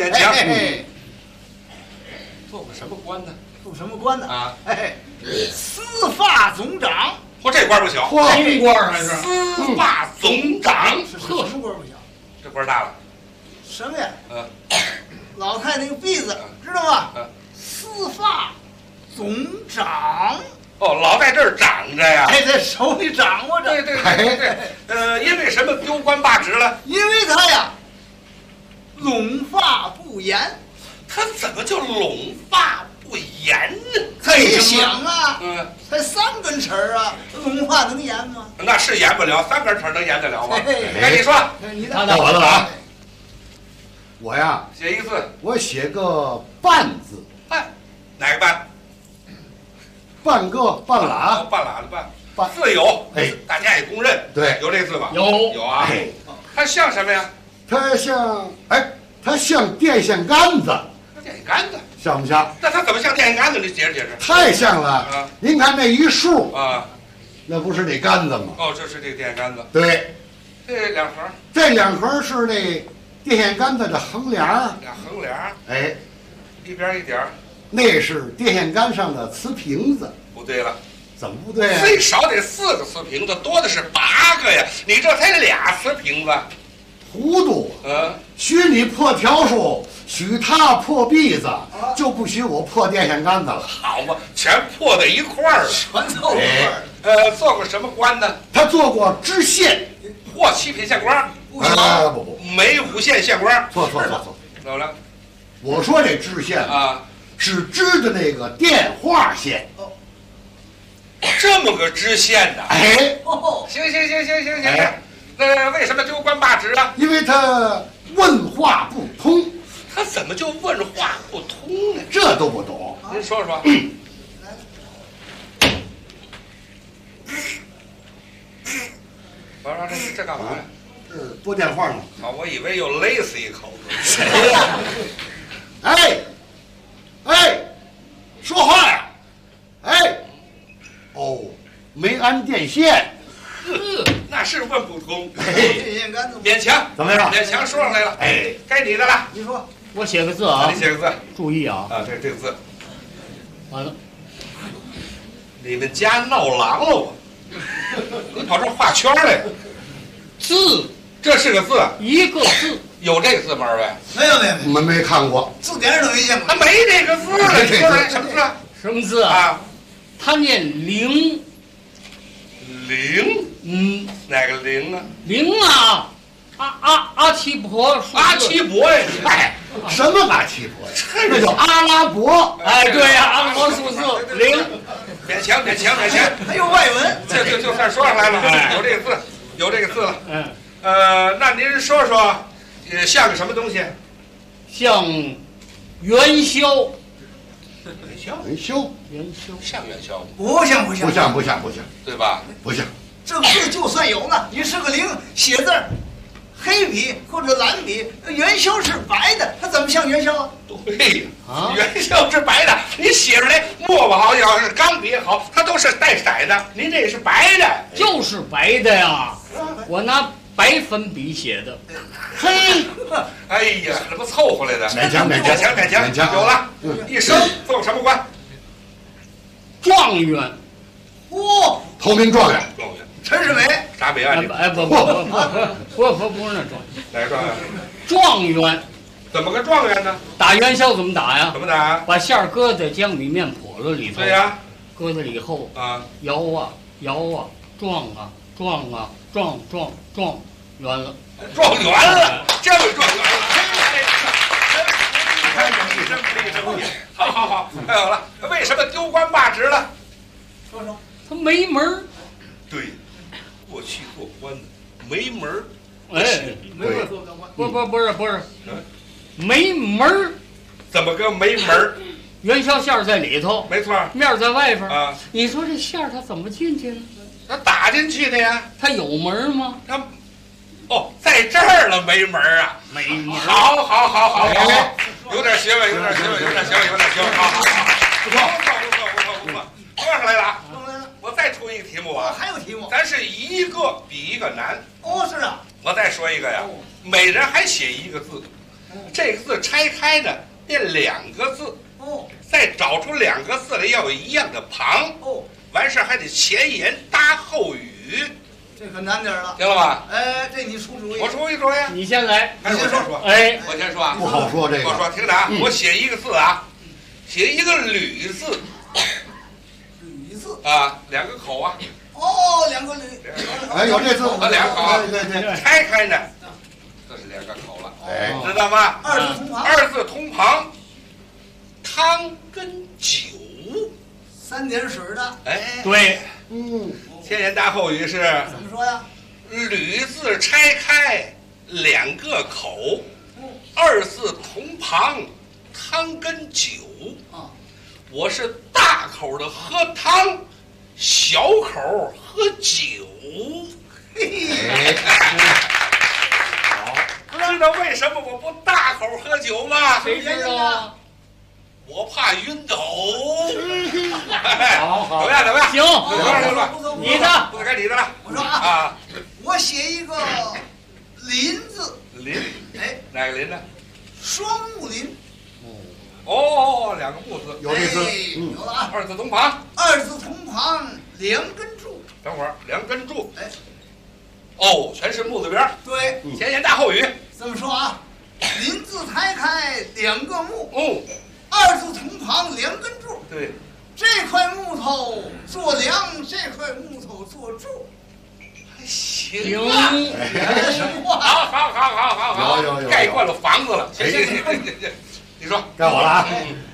做过什么官呢？ 做什么官呢？ 啊， 司法总长。 嚯，这官不小， 中官还是司法总长？ 是什么官不小？ 这官大了。 什么呀？老太那个篦子，知道吗？司法总长。 哦，老在这儿长着呀！ 在手里掌握着。 对。因为什么丢官罢职了？ 因为他呀，拢发不严。 他怎么就拢发不严呢？ 你想啊，才3根齿儿啊，拢发能严吗？ 那是严不了，3根齿能严得了吗？哎，你说， 到我的了啊！我呀， 写一个字， 我写个半字。 半，哪个半？ 半个半拉， 半拉的半，字有，大家也公认， 对， 有这字吧？ 有啊，它像什么呀？ 它像电线杆子。 电线杆子像不像？ 那它怎么像电线杆子？你解释解释。 太像了！您看那一竖啊， 那不是那杆子吗？ 哦，这是这个电线杆子。 对， 这2横， 这2横是那电线杆子的横梁。 俩横梁， 哎， 一边一点。 那是电线杆上的瓷瓶子。 不对了， 怎么不对啊？ 最少得4个瓷瓶子，多的是8个呀！你这才俩瓷瓶子， 糊涂！许你破条数，许他破篦子，就不许我破电线杆子了。 好吧，全破在一块儿了， 全凑一块儿。 做过什么官呢？ 他做过知县， 嚯，7品县官。 不， 没5县县官。 错。 怎么了？ 我说这知县啊， 是知的那个电话线。 这么个知县的，行，那为什么丢官罢职啊？ 因为他问话不通。 他怎么就问话不通呢？ 这都不懂。 您说说。我说这干嘛呀？ 这拨电话呢。 啊，我以为又勒死一口子。 谁呀？说话呀！没安电线。 那是问不通。 电线杆子勉强。 怎么样？ 勉强说上来了。该你的了。 你说。 我写个字啊。 你写个字。 注意啊。 啊，这个字。 完了。 你们家闹狼了我。你跑这画圈来。 字， 这是个字， 一个字。 有这个字吗？二位？ 没看过， 字典上都没见过。 他没这个字了，你说来什么字？ 什么字啊？他念灵。 灵？哪个灵啊？ 灵啊！阿奇伯。 阿奇伯呀！ 什么阿奇伯？那叫阿拉伯。 对呀，阿拉伯数字0。 勉强。 还有外文， 就算说上来了，有这个字了。那您说说，像个什么东西？ 像元宵。 像元宵吗？ 不像， 对吧？ 不像。 这个字就算有呢，你是个0，写字黑笔或者蓝笔，元宵是白的，它怎么像元宵啊？ 对呀，元宵是白的，你写出来墨不好，要是钢笔也好，它都是带色的。您这是白的， 就是白的呀，我拿白粉笔写的。 嘿，哎呀，这不凑合来的。 勉强， 有了。一生做什么官？ 状元。 头名状元。 陈世美。 闸北岸。 不是那状元。 哪个状元？ 状元。 怎么个状元呢？ 打元宵怎么打呀？ 怎么打？ 把馅儿搁在江米面笸箩里头。 对呀。 搁在里后啊， 摇啊，撞圆了。 状元了，这么状元了。真不易。好。还有了，为什么丢官罢职了？ 说。 他没门儿。 对，过去做官的没门儿。 没门做官。不是，没门儿。 怎么个没门儿？ 元宵馅儿在里头， 没错， 面儿在外边啊。 你说这馅儿它怎么进去呢？ 它打进去的呀。 它有门吗？ 它，哦，在这儿了，没门啊， 没门。 好，有点学问，有点学问。好，不错。说上来了啊！我再出一个题目啊！ 还有题目？ 咱是一个比一个难。 哦，是啊。 我再说一个呀，每人还写一个字，这个字拆开呢变2个字。 哦。 再找出2个字来要有一样的旁。 哦。 完事还得前言搭后语。 这可难点了。 行了吧？ 这你出主意。 我出一主意。 你先来。 还是我先说？ 哎， 我先说啊。 不好说这个。 我说，听着啊，我写一个字啊，写一个吕字。 吕字啊，2个口啊。 哦，2个吕。 哎，有这字。 2个口啊。 对。 拆开呢，这是2个口了。 哎， 知道吗 ？2 字同旁。汤跟酒。 3点水的。 哎， 对。 前言搭后语是怎么说呀？ 吕字拆开2个口，2字同旁，汤跟酒。我是大口的喝汤，小口喝酒。好，知道为什么我不大口喝酒吗？ 谁知道啊？ 我怕晕倒。 好， 怎么样？ 行，你的， 不该你的了。 我说啊，我写一个林字。 林， 哎， 哪个林呢？ 双木林。 哦，2个木字， 有这字，有了啊。 2字同旁 ，2字同旁，2根柱。 等会儿，2根柱。哎，哦，全是木字边。 对， 前言搭后语。 这么说啊，林字拆开2个木。 哦。 2字同旁2根柱， 对， 这块木头做梁，这块木头做柱， 行啊！ 什么话？ 好， 有， 盖惯了房子了。行，你说， 该我了啊！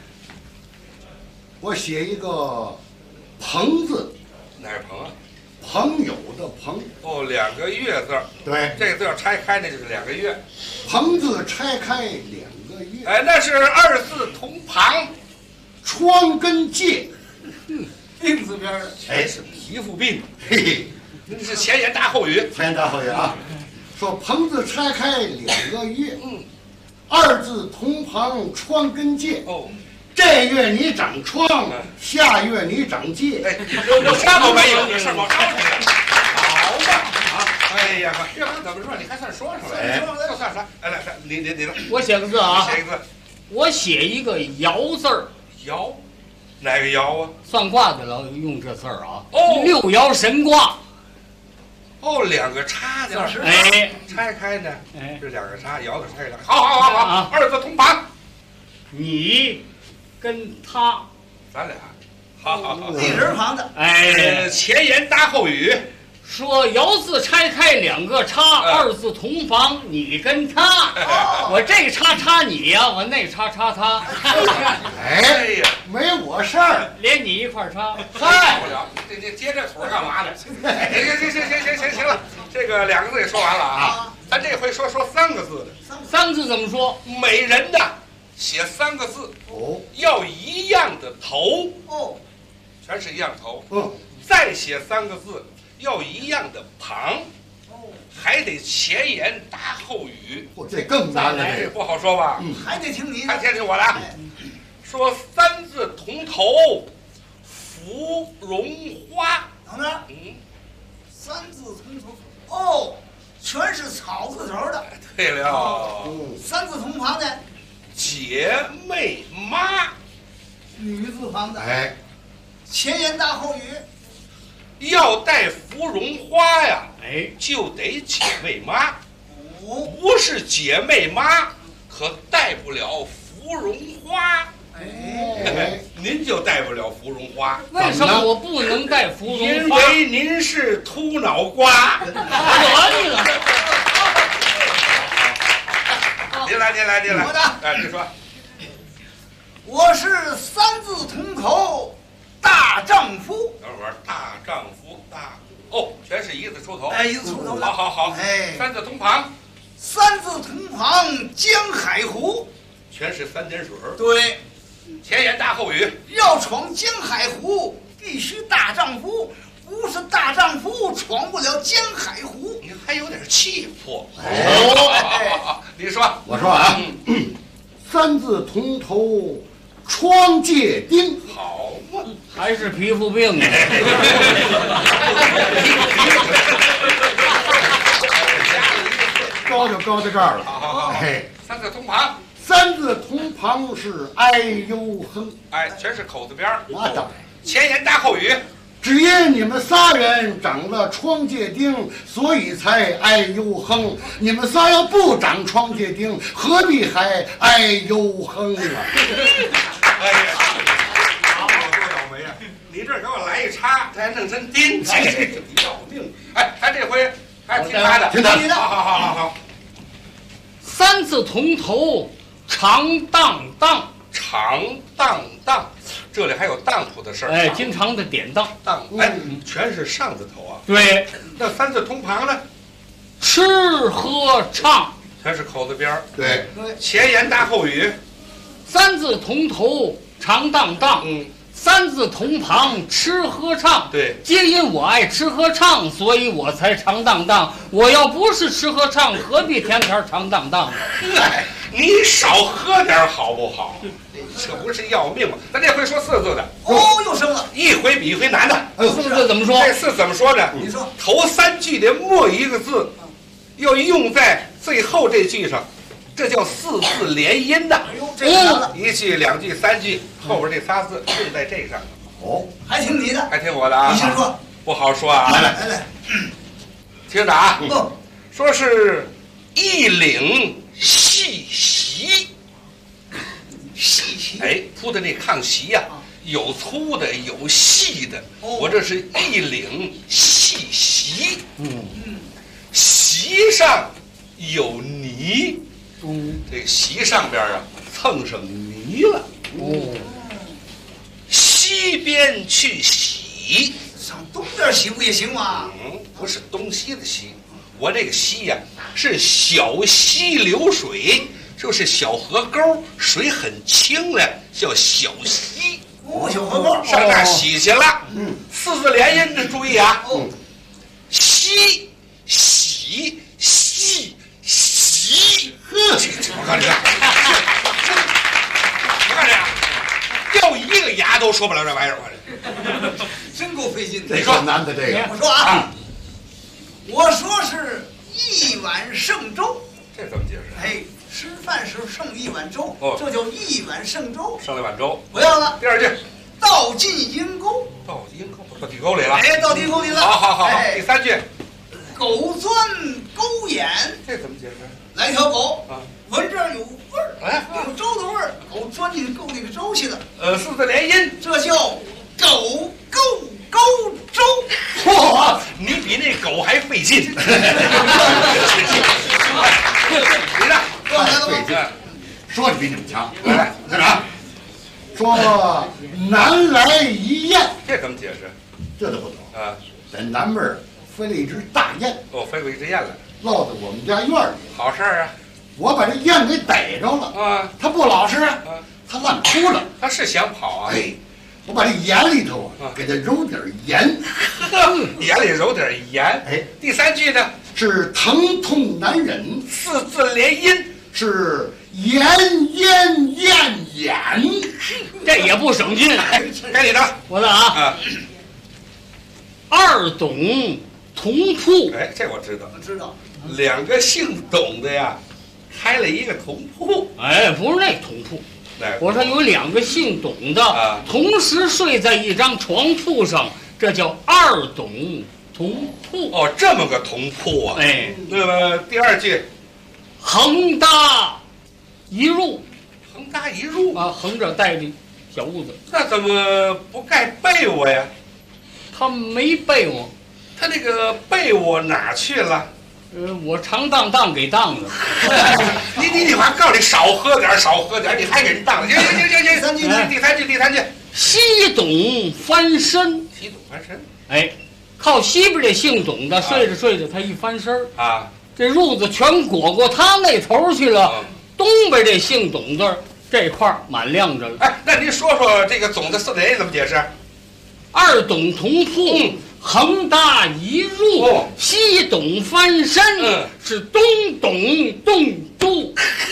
我写一个朋字， 哪是朋啊？ 朋友的朋。 哦，2个月字。 对， 这个字要拆开，那就是2个月。 朋字拆开2个月。 哎，那是2字同旁， 疮跟疥。 病字边的。 哎，是皮肤病。 嘿嘿， 那是前言搭后语。 前言搭后语啊，说朋字拆开2个月。2字同旁，疮跟疥。哦。 这月你长疮，下月你长疥。 哎，有啥都没有，你是我招出来的。好嘛啊！哎呀，这玩意怎么说？你还算说出来？这算啥？哎，来，你来。 我写个字啊。 写一个字。 我写一个爻字儿。 爻，哪个爻啊？ 算卦的老用这字儿啊。 哦 ，6爻神卦。 哦，2个叉的。 哎， 拆开呢？哎，这2个叉，爻字拆开。好，2字同旁。 你。 跟他， 咱俩，好， 一人旁的， 哎， 前言搭后语， 说爻字拆开2个叉，2字同旁，你跟他，我这叉插你呀，我那叉插他， 哎呀，没我事儿， 连你一块插， 嗨，不了，这接这腿干嘛呢？行了，这个2个字也说完了啊，咱这回说3个字的 ，3个字怎么说？ 每人呢？ 写3个字哦，要一样的头哦，全是一样头。再写3个字，要一样的旁哦，还得前言搭后语。 这更难了， 这不好说吧？ 还得听你的， 还听我的。说3字同头，芙蓉花。 等着，3字同头哦，全是草字头的。 对了 ，3字同旁的。 姐妹妈， 女字旁的， 哎， 前言搭后语， 要带芙蓉花呀， 哎， 就得姐妹妈，不是姐妹妈，可带不了芙蓉花。哎，您就带不了芙蓉花， 为什么我不能带芙蓉花？ 因为您是秃脑瓜。 惹你了。 您来， 我的， 哎，你说， 我是3字同口，大丈夫。 等会儿，大丈夫，哦，全是1字出头。 哎，1字出头。 好， 哎 ，3字同旁 ，3字同旁，江海湖， 全是3点水。 对前言大后语。 要闯江海湖，必须大丈夫。不是大丈夫，闯不了江海湖。 你还有点气魄。你说， 我说啊，三字同头，疮疥钉。 好嘛， 还是皮肤病呢。 高就高在这儿了。哎， 三字同旁。 三字同旁是哎呦哼。 哎，全是口字边儿。 那当然。 前言大后语。 只因你们仨人长了疮疥钉，所以才哎呦哼。你们仨要不长疮疥钉，何必还哎呦哼啊？ 哎呀，好，我多倒霉啊！你这给我来一叉，这还弄成钉，这要命！哎，咱这回还听他的， 听他的。 好。 三字同头，长荡荡， 长荡荡。这里还有当铺的事儿， 哎，经常的典当， 哎，全是上字头啊。 对， 那三字同旁呢？ 吃喝唱， 全是口字边儿。 对， 前言大后语， 三字同头，长荡荡。三字同旁，吃喝唱。 对， 皆因我爱吃喝唱，所以我才长荡荡。我要不是吃喝唱，何必天天长荡荡？ 哎，你少喝点好不好？这不是要命吗？咱这回说四字的。 哦，又升了， 一回比一回难的。 四字怎么说？ 这四怎么说呢？ 你说， 头三句的末一个字，要用在最后这句上，这叫四字连音的。 哎呦，这难了。 一句、两句、三句，后边这仨字用在这上。 哦，还听你的， 还听我的啊？ 你先说。 不好说啊。 来， 听着啊。说是一领细席。细席，哎，铺的那炕席呀，有粗的，有细的。我这是一领细席。席上有泥。这个席上边啊，蹭上泥了。西边去洗， 上东边洗不也行吗？ 不是东西的西，我这个西呀，是小溪流水。就是小河沟，水很清的，叫小溪。 小河沟上那儿洗去了。四字连音的，注意啊。溪、洗、细、洗。我看这，你看这，掉一个牙都说不了这玩意儿，我这真够费劲的。 你说难的这个， 我说啊，我说是一碗剩粥。 这怎么解释？ 哎。吃饭时剩一碗粥，这叫一碗剩粥。 剩了碗粥， 不要了。 第二句， 倒进阴沟， 倒阴沟，到地沟里了。 哎，到地沟里了。 好。 哎， 第三句， 狗钻沟眼， 这怎么解释？ 来条狗闻这儿有味儿，哎，有粥的味儿，狗钻进沟里的粥去了。 四字连音， 这叫狗沟粥。 嚯，你比那狗还费劲。你呢？ 费劲，说你比你们强。来，看着，说南来一雁， 这怎么解释？ 这都不懂啊。 在南边飞了一只大雁， 飞过一只雁来， 落在我们家院里。 好事啊！ 我把这雁给逮着了啊， 它不老实啊，它乱哭了。 它是想跑啊。 哎，我把这眼里头给它揉点盐， 眼里揉点盐。哎，第三句呢是疼痛难忍， 四字连音。 是盐咽咽眼， 这也不省劲。 该你的， 我的啊。二董同铺， 哎，这我知道， 我知道。 两个姓董的呀，开了一个同铺。 哎，不是那同铺，我说有两个姓董的，同时睡在一张床铺上，这叫二董同铺。 哦，这么个同铺啊。 哎， 那么第二句。 横搭一入， 横搭一入啊，横着带的小屋子。 那怎么不盖被窝呀？ 他没被窝， 他那个被窝哪去了？ 我长当当给当的。 你我还告诉你少喝点，少喝点，你还给人当了。行，第三句。 西董翻身， 西董翻身。 哎，靠西边这姓董的睡着睡着，他一翻身啊。这褥子全裹过他那头去了，东边这姓董的这块满亮着了。 哎，那您说说这个总的4点怎么解释？ 二董同铺，横搭一入，西董翻身，是东董动都。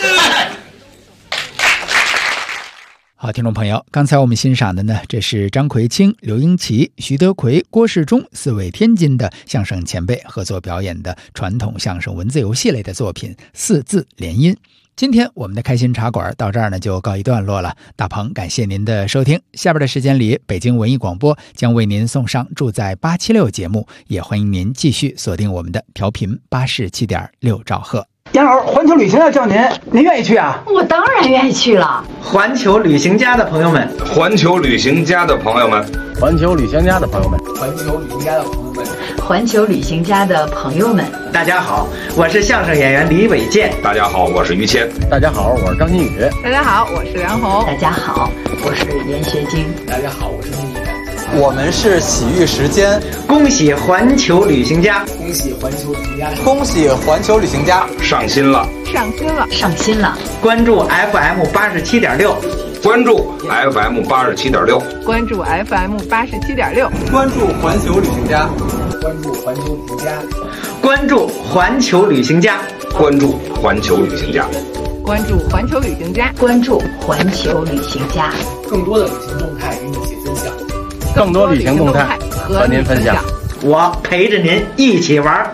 好，听众朋友，刚才我们欣赏的呢，这是张奎清、刘英奇、徐德奎、郭世忠4位天津的相声前辈合作表演的传统相声文字游戏类的作品4字联音。今天我们的开心茶馆到这儿呢就告一段落了。大鹏感谢您的收听，下边的时间里，北京文艺广播将为您送上住在876节目，也欢迎您继续锁定我们的调频87.6兆赫。 杨老师，环球旅行要叫您，您愿意去啊？ 我当然愿意去了。 环球旅行家的朋友们， 环球旅行家的朋友们， 环球旅行家的朋友们， 环球旅行家的朋友们， 环球旅行家的朋友们， 大家好，我是相声演员李伟健。 大家好，我是于谦。 大家好，我是张馨予。 大家好，我是梁红。 大家好，我是严学晶。 大家好，我是陆毅。 我们是喜遇时间， 恭喜环球旅行家， 恭喜环球旅行家， 恭喜环球旅行家上心了， 上心了， 上心了！ 关注 FM 87.6， 关注 FM 87.6， 关注 FM 87.6， 关注环球旅行家， 关注环球旅行家， 关注环球旅行家， 关注环球旅行家， 关注环球旅行家， 关注环球旅行家， 更多的旅行动态与你一起分享。 更多旅行动态和您分享， 我陪着您一起玩。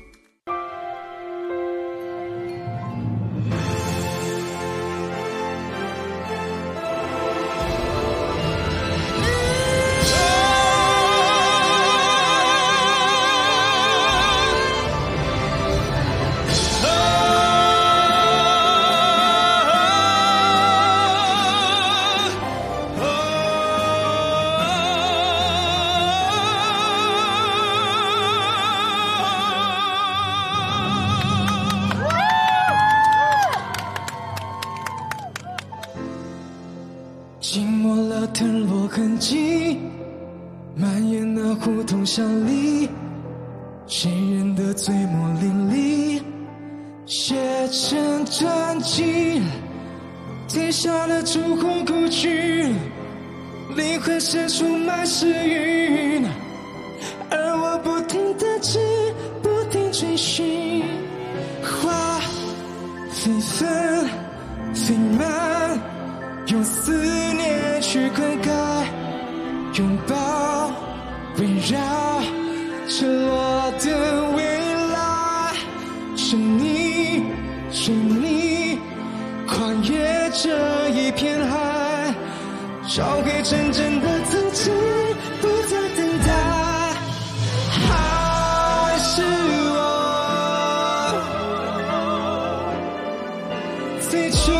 静默了腾落痕迹，蔓延那胡同巷里，谁人的嘴沫淋漓，写成传奇，贴下了烛火故去，灵魂深处满是云，而我不停地追，不停追寻，花飞纷飞满，用思念去灌溉，拥抱围绕着我的未来，是你是你跨越这一片海，找回真正的自己，不再等待，还是我最初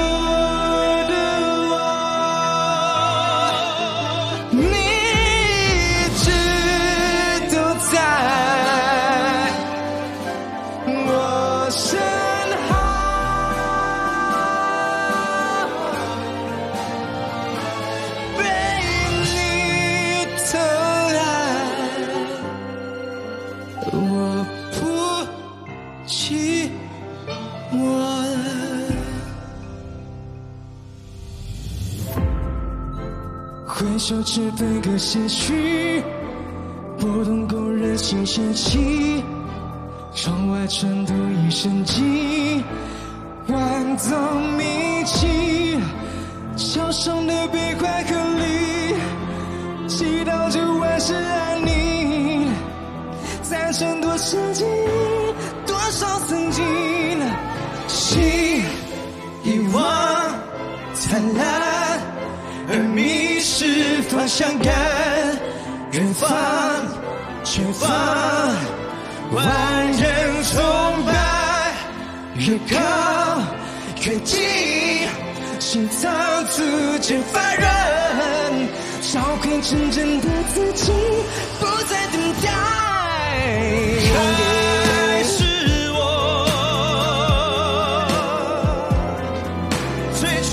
回首只分个些许，拨动勾人心弦起，窗外传读一声寂，万藏铭记，桥上的悲欢和离，祈祷着万事安宁，赞成多少记忆，多少曾经，心遗忘灿烂，而迷失方向感，远方前方万人崇拜，越高越近，心脏逐渐发热，找回真正的自己，不再等待，还是我最初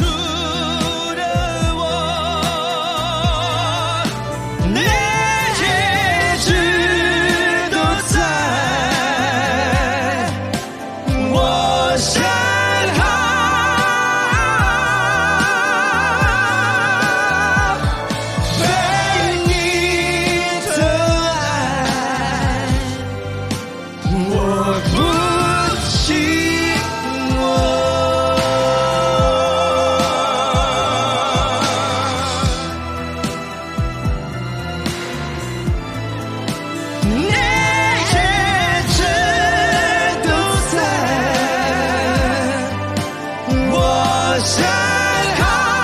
山海，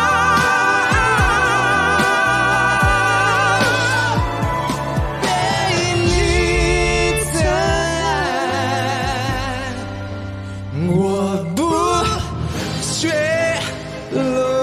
被你疼爱，我不坠落。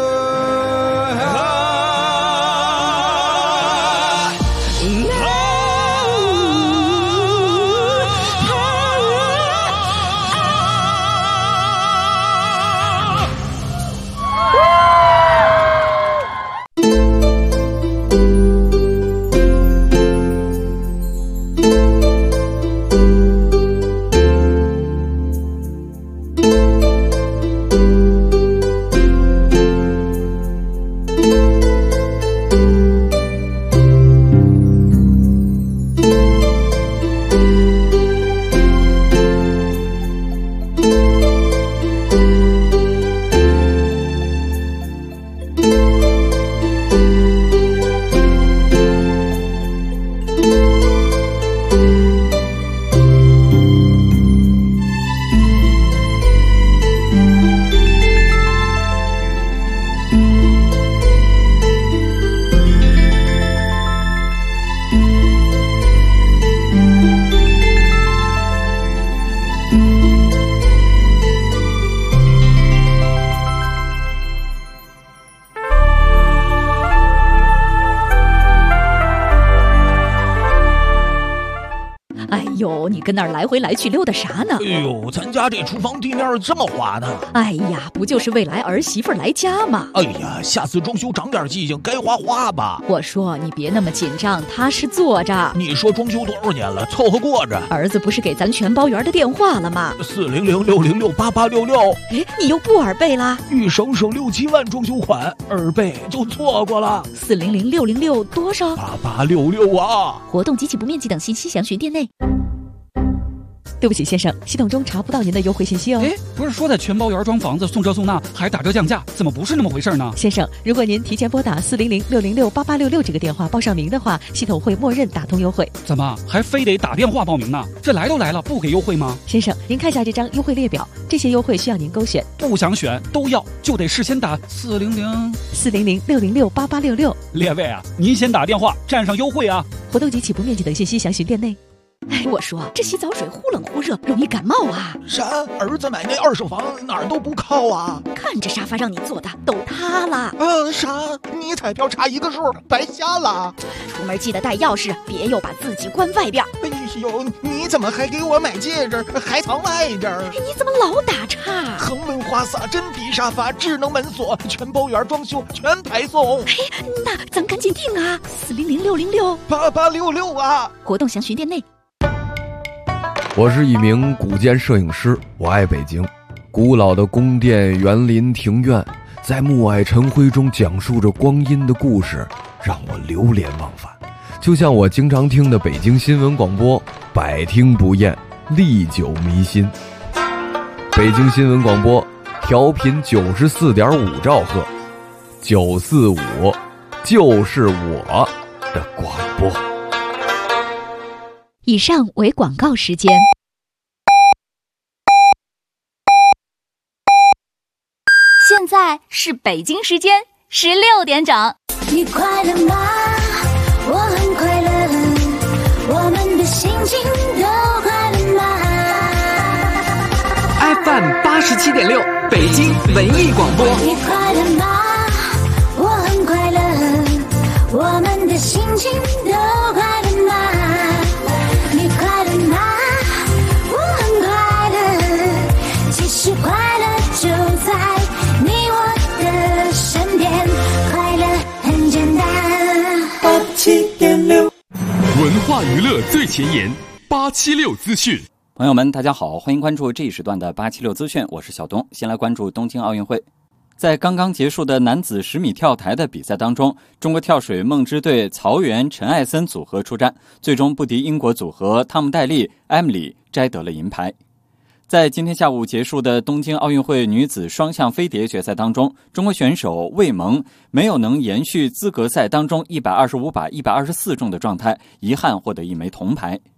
你跟那儿来回来去溜达啥呢？ 哎呦，咱家这厨房地面这么滑呢。 哎呀，不就是为来儿媳妇来家吗？ 哎呀，下次装修长点记性，该花花吧。 我说你别那么紧张，踏实坐着。 你说装修多少年了，凑合过着。 儿子不是给咱全包圆的电话了吗 ？400-606-8866。 哎，你又不耳背啦？ 预省6、7万装修款，耳背就错过了。 400-606多少 ？8866啊！ 活动及其不面积等信息详询店内。对不起，先生，系统中查不到您的优惠信息哦。 哎，不是说在全包圆装房子送这送那还打折降价，怎么不是那么回事呢？ 先生，如果您提前拨打400-606-8866这个电话报上名的话，系统会默认打通优惠。 怎么还非得打电话报名呢？这来都来了，不给优惠吗？ 先生，您看一下这张优惠列表，这些优惠需要您勾选。 不想选都要，就得事先打 400-606-8866。 列位啊，您先打电话占上优惠啊。 活动及其不面积等信息详询店内。哎，我说这洗澡水忽冷忽热，容易感冒啊！ 啥？儿子买那二手房哪儿都不靠啊！ 看这沙发让你坐的都塌了。 啥？你彩票差一个数，白瞎了。 出门记得带钥匙，别又把自己关外边。 哎呦，你怎么还给我买戒指，还藏外边？ 哎，你怎么老打岔？ 恒温花洒、真皮沙发、智能门锁，全包圆装修，全排送。 哎，那咱赶紧订啊！400-606-8866 啊！ 活动详询店内。 我是一名古建摄影师，我爱北京。古老的宫殿、园林、庭院，在暮霭晨辉中讲述着光阴的故事，让我流连忘返。就像我经常听的北京新闻广播，百听不厌，历久弥新。北京新闻广播调频94.5兆赫，945就是我的广播。 以上为广告时间。 现在是北京时间16点整。 你快乐吗？我很快乐，我们的心情都快乐吗 ？FM 87.6，北京文艺广播。 你快乐吗？我很快乐，我们的心情都快乐吗？你快乐吗？我很快乐，其实快乐就在你我的身边，快乐很简单。87.6， 文化娱乐最前沿，876资讯。 朋友们，大家好，欢迎关注这一时段的876资讯，我是小东。先来关注东京奥运会。在刚刚结束的男子10米跳台的比赛当中，中国跳水梦之队曹原、陈艾森组合出战，最终不敌英国组合汤姆戴利、艾米丽，摘得了银牌。在今天下午结束的东京奥运会女子双项飞碟决赛当中，中国选手魏萌没有能延续资格赛当中125把124中的状态，遗憾获得一枚铜牌。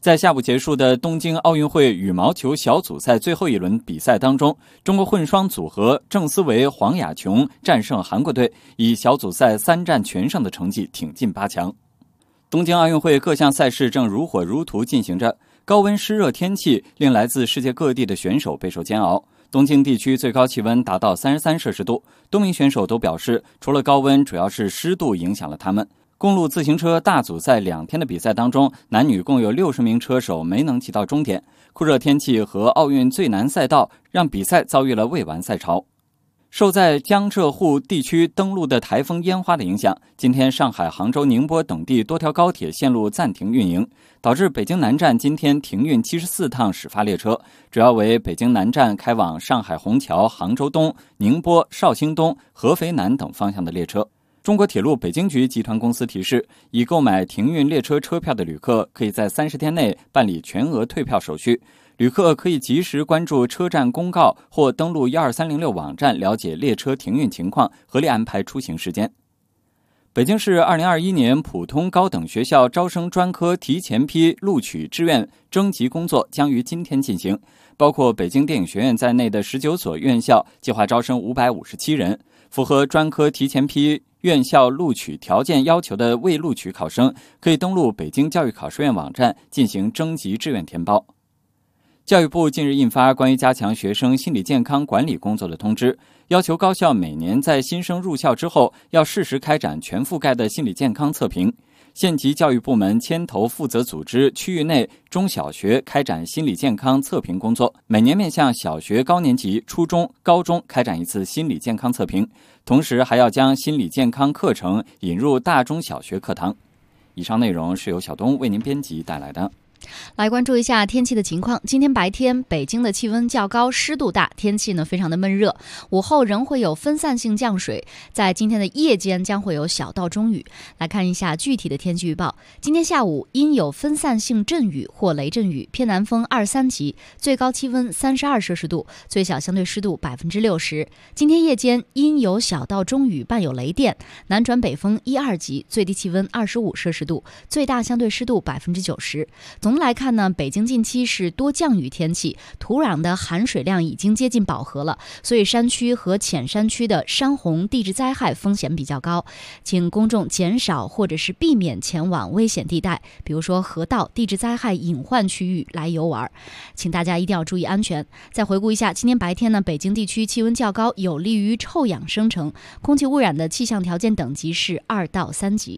在下午结束的东京奥运会羽毛球小组赛最后一轮比赛当中，中国混双组合郑思维、黄雅琼战胜韩国队，以小组赛3战全胜的成绩挺进8强。东京奥运会各项赛事正如火如荼进行着，高温湿热天气令来自世界各地的选手备受煎熬。东京地区最高气温达到33摄氏度，多名选手都表示，除了高温，主要是湿度影响了他们。公路自行车大组赛2天的比赛当中，男女共有60名车手没能骑到终点。酷热天气和奥运最难赛道让比赛遭遇了未完赛潮。受在江浙沪地区登陆的台风烟花的影响，今天上海、杭州、宁波等地多条高铁线路暂停运营，导致北京南站今天停运74趟始发列车，主要为北京南站开往上海虹桥、杭州东、宁波、绍兴东、合肥南等方向的列车。中国铁路北京局集团公司提示，已购买停运列车车票的旅客可以在30天内办理全额退票手续。旅客可以及时关注车站公告或登录12306网站了解列车停运情况，合理安排出行时间。北京市2021年普通高等学校招生专科提前批录取志愿征集工作将于今天进行，包括北京电影学院在内的19所院校计划招生557人，符合专科提前批院校录取条件要求的未录取考生，可以登录北京教育考试院网站进行征集志愿填报。教育部近日印发关于加强学生心理健康管理工作的通知，要求高校每年在新生入校之后要适时开展全覆盖的心理健康测评。县级教育部门牵头负责组织区域内中小学开展心理健康测评工作，每年面向小学高年级、初中、高中开展一次心理健康测评，同时还要将心理健康课程引入大中小学课堂。以上内容是由小东为您编辑带来的。 来关注一下天气的情况。今天白天北京的气温较高，湿度大，天气呢非常的闷热，午后仍会有分散性降水，在今天的夜间将会有小到中雨。来看一下具体的天气预报。今天下午阴有分散性阵雨或雷阵雨，偏南风2、3级，最高气温32摄氏度，最小相对湿度60%。今天夜间阴有小到中雨伴有雷电，南转北风1、2级，最低气温25摄氏度，最大相对湿度90%。总的来看呢，北京近期是多降雨天气，土壤的含水量已经接近饱和了，所以山区和浅山区的山洪地质灾害风险比较高，请公众减少或者是避免前往危险地带，比如说河道、地质灾害隐患区域来游玩，请大家一定要注意安全。再回顾一下，今天白天呢，北京地区气温较高，有利于臭氧生成，空气污染的气象条件等级是2到3级。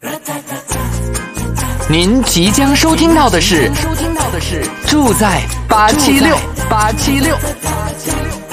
您即将收听到的是住在876。